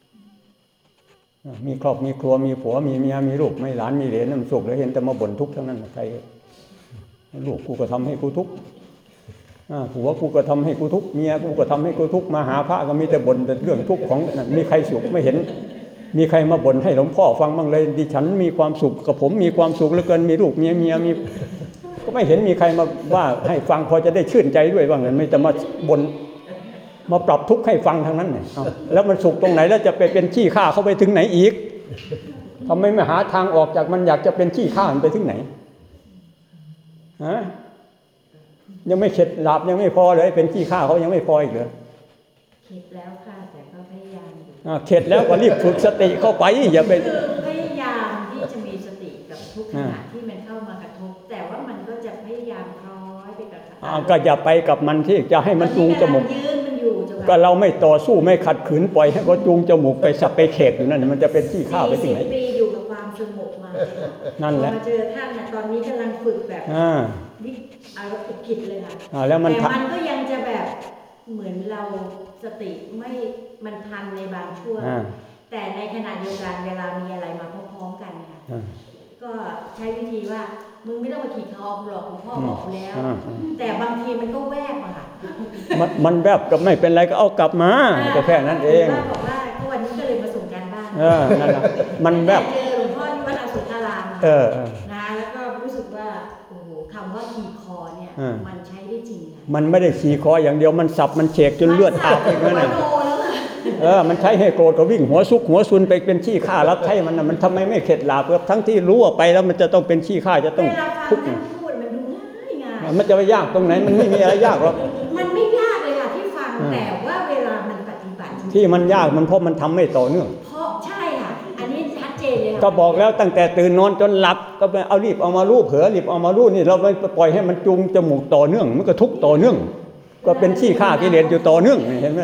มีครอบมีครัวมีผัวมีเมียมีลูกไม่หลานมีเหลนนั่นสุขแล้วเห็นแต่มาบ่นทุกข์ทั้งนั้นใครลูกกูก็ทำให้กูทุกข์ผัวกูก็ทำให้กูทุกข์เมียกูก็ทำให้กูทุกข์มาหาพระก็มีแต่บ่นแต่เรื่องทุกข์ของมีใครสุขไม่เห็นมีใครมาบ่นให้หลวงพ่อฟังบ้างเลยดิฉันมีความสุขกับผมมีความสุขเหลือเกินมีลูกเมียเมียมีก็ไม่เห็นมีใครมาว่าให้ฟังพอจะได้ชื่นใจด้วยบ้างเลยไม่จะมาบ่นมาปรับทุกข์ให้ฟังทั้งนั้นเนี่ยแล้วมันสุขตรงไหนแล้วจะไปเป็นขี้ข้าเข้าไปถึงไหนอีกทำไมไม่หาทางออกจากมันอยากจะเป็นขี้ข้ามันไปถึงไหนฮะยังไม่เข็ดหลาบยังไม่พอเลยเป็นขี้ข้าเขายังไม่พออีกเหรอเข็ดแล้วค่ะแต่ก็พยายามอยู่เข็ดแล้วก็รีบฝึกสติเข้าไปอย่าไปพยายามที่จะมีสติกับทุกขณะที่มันเข้ามากระทบแต่ว่ามันก็จะพยายามคล้อยไปกับอก็อย่าไปกับมันที่จะให้มันจูงจมูกยืนมันอยู่ก็เราไม่ต่อสู้ไม่ขัดขืนปล่อยให้เขาจูงจมูกไปสับไปเขกอยู่นั่นมันจะเป็นขี้ข้าไปที่ไหนปีอยู่กับความสงบมานั่นแหละมาเจอท่านนะตอนนี้กำลังฝึกแบบวิอารุกิจเลยค่ะแล้วมันแต่มันก็ยังจะแบบเหมือนเราสติไม่มันทันในบางช่วงแต่ในขณะเดียวกันเวลามีอะไรมาพร้อมๆกันค่ะก็ใช้วิธีว่ามึงไม่ต้องมาขีดคอหรอกหลวงพ่อบอกแล้วแต่บางทีมันก็แวบอะค่ะมันแวบก็ไม่เป็นไรก็เอากลับมาก็แค่นั้นเองบอกว่าก็วันนี้ก็เลยมาส่งการบ้านเออนั่นแหละมันแวบเจอหลวงพ่อที่วัดอโศการามเออนะแล้วก็รู้สึกว่าโอ้โหคำว่าขีดคอเนี่ยมันใช้ได้จริงนะมันไม่ได้ขีดคออย่างเดียวมันสับมันเฉกจนเลือดอาบอีกนั่นน่ะเออมันใช้ให้โกรธก็วิ่งหัวซุกหัวซุนไปเป็นขี้ข้ารับใช้มันน่ะมันทำไมไม่เข็ดหลาบทั้งที่รู้ว่าไปแล้วมันจะต้องเป็นขี้ข้าจะต้องทุกข์พูดมันดูง่ายง่ายมันจะไปยากตรงไหนมันไม่มีอะไรยากหรอกมันไม่ยากเลยค่ะที่ฟังแต่ว่าเวลามันปฏิบัติที่มันยากมันเพราะมันทำไม่ต่อเนื่องเพราะใช่ค่ะอันนี้ชัดเจนเลยก็บอกแล้วตั้งแต่ตื่นนอนจนหลับก็ไปเอารีบเอามาลูบเผลอรีบเอามาลูบนี่เราไปปล่อยให้มันจูงจมูกต่อเนื่องมันก็ทุกข์ต่อเนื่องก็เป็นขี้ข้ากิเลสอยู่ต่อเนื่องเห็นไหม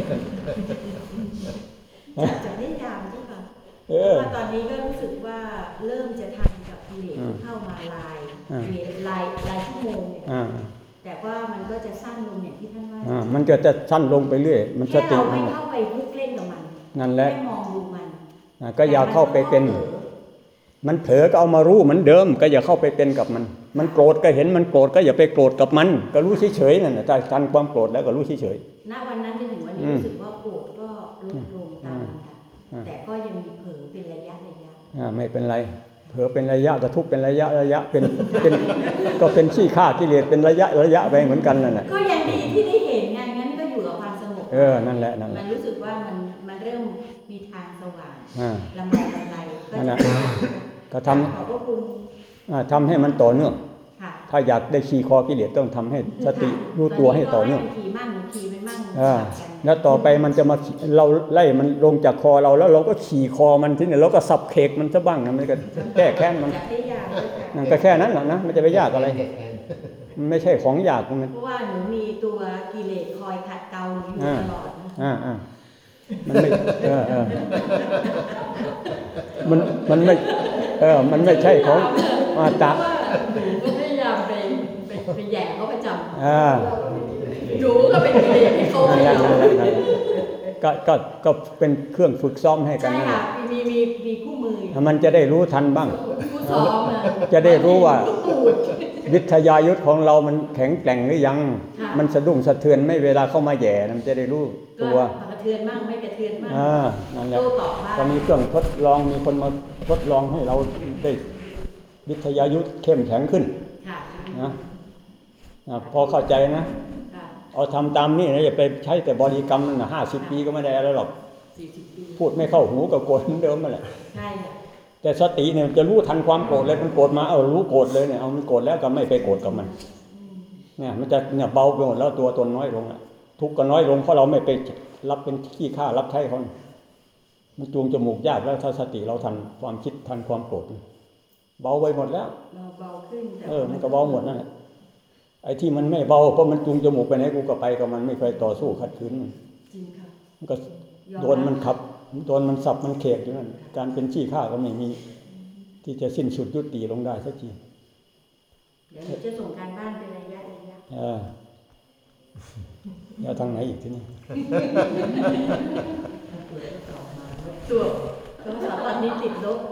จะพยายามที่ค่ะเพราะว่าตอนนี้ก็รู้สึกว่าเริ่มจะทันกับกิเลสเข้ามาลายลายลายชั่วโมงเนี่ยแต่ว่ามันก็จะสั้นลงอย่างที่ท่านว่ามันก็จะสั้นลงไปเรื่อยมันสติเราไม่เข้าไปพุกเล่นกับมันนั่นแหละไม่มองดูมันก็อย่าเข้าไปเป็นมันเผลอก็เอามารู้เหมือนเดิมก็อย่าเข้าไปเป็นกับมันมันโกรธก็เห็นมันโกรธก็อย่าไปโกรธกับมันก็รู้เฉยๆนั่นแหละทันความโกรธแล้วก็รู้เฉยๆณวันนั้นที่ถึงวันนี้รู้สึกว่าโกรธก็ลดลงตามแต่ก็ยังมีเผลอเป็นระยะระยะไม่เป็นไรเผลอเป็นระยะกระทุกเป็นระยะระยะเป็นเป็นก็เป็นขี้ข้ากิเลสเป็นระยะระยะไปเหมือนกันนั่นแหละก็ยังดีที่ได้เห็นไงงั้นก็อยู่กับความสงบเออนั่นแหละนั่นแหละมันรู้สึกว่ามันมันเริ่มมีทางสว่างลำบากลำไรนั่นแหละก็ทำทำให้มันต่อเนื่องถ้าอยากได้ขี่คอกิเลสต้องทำให้สติรู้ตัวให้ต่อเนื่องแล้วต่อไปมันจะมาเราไล่มันลงจากคอเราแล้วเราก็ขี่คอมันทีนี้เราก็สับเขกมันซะบ้างนะมันก็แก้แค้นมันนั่นก็แค่นั้นแหละนะมันจะไปยากอะไรมันไม่ใช่ของยากตรงนั้นเพราะว่าหนูมีตัวกิเลสคอยขัดเกลาอยู่ตลอดอ่าอ่ามันไม่เออเออมันมันไม่เออมันไม่ใช่ของมาตะหนูก็พยายามไปไปไปแย่เขาประจำอ่าหนูก็เป็นกิเลสให้เขาก็ก็ก็เป็นเครื่องฝึกซ้อมให้กันนั่นแหละมีมีมีคู่มือมันจะได้รู้ทันบ้างผู้ซ้อมจะได้รู้ว่าวิทยายุทธของเรามันแข็งแกร่งหรือยังมันสะดุ้งสะเทือนไม่เวลาเข้ามาแย่มันจะได้รู้ตัวกระเทือนบ้างไม่กระเทือนบ้างอ่านั่นแหละก็มีเครื่องทดลองมีคนมาทดลองให้เราได้วิทยายุทธเข้มแข็งขึ้นนะพอเข้าใจนะเอาทำตามนี่นะอย่าไปใช้แต่บริกรรมนั่นนะห้าสิบปีก็ไม่ได้อะไรหรอกพูดไม่เข้าหูกับโกรธเหมือนเดิมนั่นแหละใช่แต่สติเนี่ยจะรู้ทันความโกรธเลยมันโกรธมาเอารู้โกรธเลยเนี่ยเอามันโกรธแล้วก็ไม่ไปโกรธกับมันเนี่ยมันจะเนี่ยเบาไปหมดแล้วตัวตนน้อยลงอ่ะทุกข์ก็น้อยลงเพราะเราไม่ไปรับเป็นขี้ข้ารับใช้เขามันจูงจมูกยากแล้วถ้าสติเราทันความคิดทันความโกรธเบาไปหมดแล้วเบาขึ้นเออมันก็เบาหมดนั่นแหละไอ้ที่มันไม่เบาเพราะมันจูงจมูกไปไหนกูก็ไปกับมันไม่เคยต่อสู้ขัดขืนมันจริงค่ะมันก็โดนมันขับโดนมันสับมันเขกอยู่นั่นการเป็นขี้ข้าก็ไม่มีที่จะสิ้นสุดยุติลงได้สักทีเดี๋ยวหนูจะส่งการบ้านเป็นระยะระยะเออแล้วทางไหนอีกทีนี้ตัวตัวสอบวันนี้ติดลบ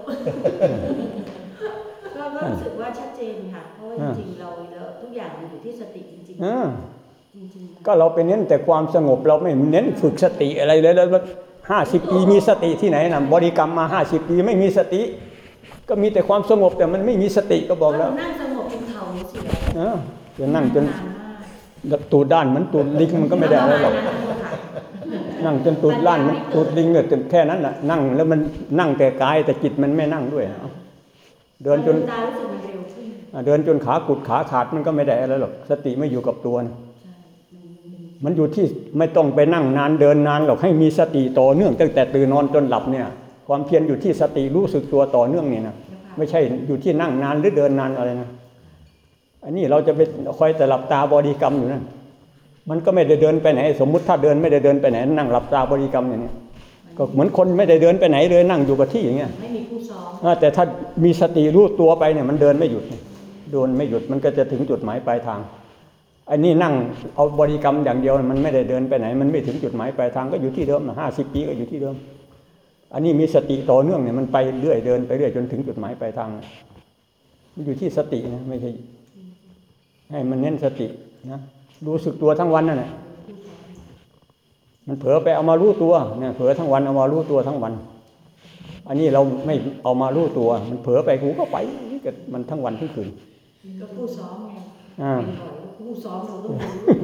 ก็ก็รู้สึกว่าชัดเจนค่ะเพราะว่าจริงๆเราเราทุกอย่างมันอยู่ที่สติจริงอ่าๆจริงๆก็เราไปเน้นแต่ความสงบเราไม่เน้นฝึกสติอะไรเลยแล้วห้าสิบปีมีสติที่ไหนนะบริกรรมมาห้าสิบปีไม่มีสติ ก็มีแต่ความสงบแต่มันไม่มีสติก็บอกแล้วนั่งสงบเป็นเข่าเสียเออจะนั่งจนตูดด้านเหมือนตูดลิงมันก็ไม่ได้อะไรหรอกนั่งจนตูดด้านมันตูดลิงเนี่ยแค่นั้นน่ะนั่งแล้วมันนั่งแต่กายแต่จิตมันไม่นั่งด้วยเดินจนตารู้สึกมันเร็วขึ้นเดินจนขากุดขาขาดมันก็ไม่ได้อะไรหรอกสติไม่อยู่กับตัวนะมันอยู่ที่ไม่ต้องไปนั่งนานเดินนานหรอกให้มีสติต่อเนื่องตั้งแต่ตื่นนอนจนหลับเนี่ยความเพียรอยู่ที่สติรู้สึกตัวต่อเนื่องเนี่ยนะไม่ใช่อยู่ที่นั่งนานหรือเดินนานอะไรนะอันนี้เราจะไปคอยแต่หลับตาบริกรรมอยู่นั่นมันก็ไม่ได้เดินไปไหนสมมุติถ้าเดินไม่ได้เดินไปไหนนั่งหลับตาบริกรรมอย่างนี้ก็เหมือนคนไม่ได้เดินไปไหนเลยนั่งอยู่กับที่อย่างเงี้ยไม่มีผู้ซ้อมแต่ถ้ามีสติรู้ตัวไปเนี่ยมันเดินไม่หยุดเดินไม่หยุดมันก็จะถึงจุดหมายปลายทางอันนี้นั่งเอาบริกรรมอย่างเดียวมันไม่ได้เดินไปไหนมันไม่ถึงจุดหมายปลายทางก็อยู่ที่เดิมนะห้าสิบปีก็อยู่ที่เดิมอันนี้มีสติต่อเนื่องเนี่ยมันไปเรื่อยเดินไปเรื่อยจนถึงจุดหมายปลายทางมันอยู่ที่สตินะไม่ใช่ให้มันเน้นสตินะรู้สึกตัวทั้งวันนั่นแหละมันเผลอไปเอามารู้ตัวเนี่ยเผลอทั้งวันเอามารู้ตัวทั้งวันอันนี้เราไม่เอามารู้ตัวมันเผลอไปกูก็ไปมันทั้งวันทั้งคืนก็ผู้ซ้อมไงอ่าผู้ซ้อมเราต้องรู้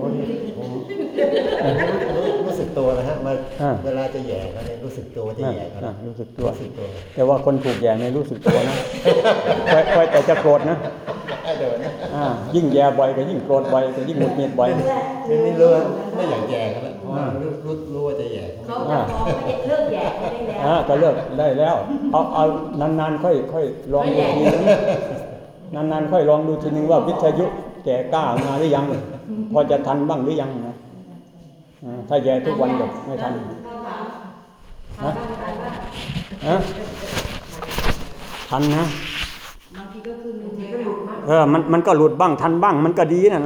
รู้สึกตัวนะฮะมาอ่าเวลาจะแย่เขาเนี่ยรู้สึกตัวจะแย่เขาอ่ารู้สึกตัวรู้สึกตัวแต่ว่าคนถูกแย่ไม่รู้สึกตัวนะค่อยค่อยแต่จะโกรธนะเดี๋ยวนะอ่ายิ่งแย่บ่อยก็ยิ่งโกรธบ่อยก็ยิ่งหงุดหงิดบ่อยทีนี้รู้ว่าไม่อยากแย่เขาแล้วเพราะว่ารู้รู้รู้ว่าจะแย่เขาเขาจะฟ้องไม่ได้เลิกแย่ไม่ได้แล้วอ่าก็เลิกได้แล้วเอาเอานานๆค่อยค่อยลองดูทีนึงนานๆค่อยลองดูทีนึงว่าวิทยุแก่กล้ามาหรือยังพอจะทันบ้างหรือยังนะอ่าถ้าแย่ทุกวันก็ไม่ทันฮะฮะทันนะบางทีก็คือหนึ่งทีก็หลุดมากเออมันมันก็หลุดบ้างทันบ้างมันก็ดีนะ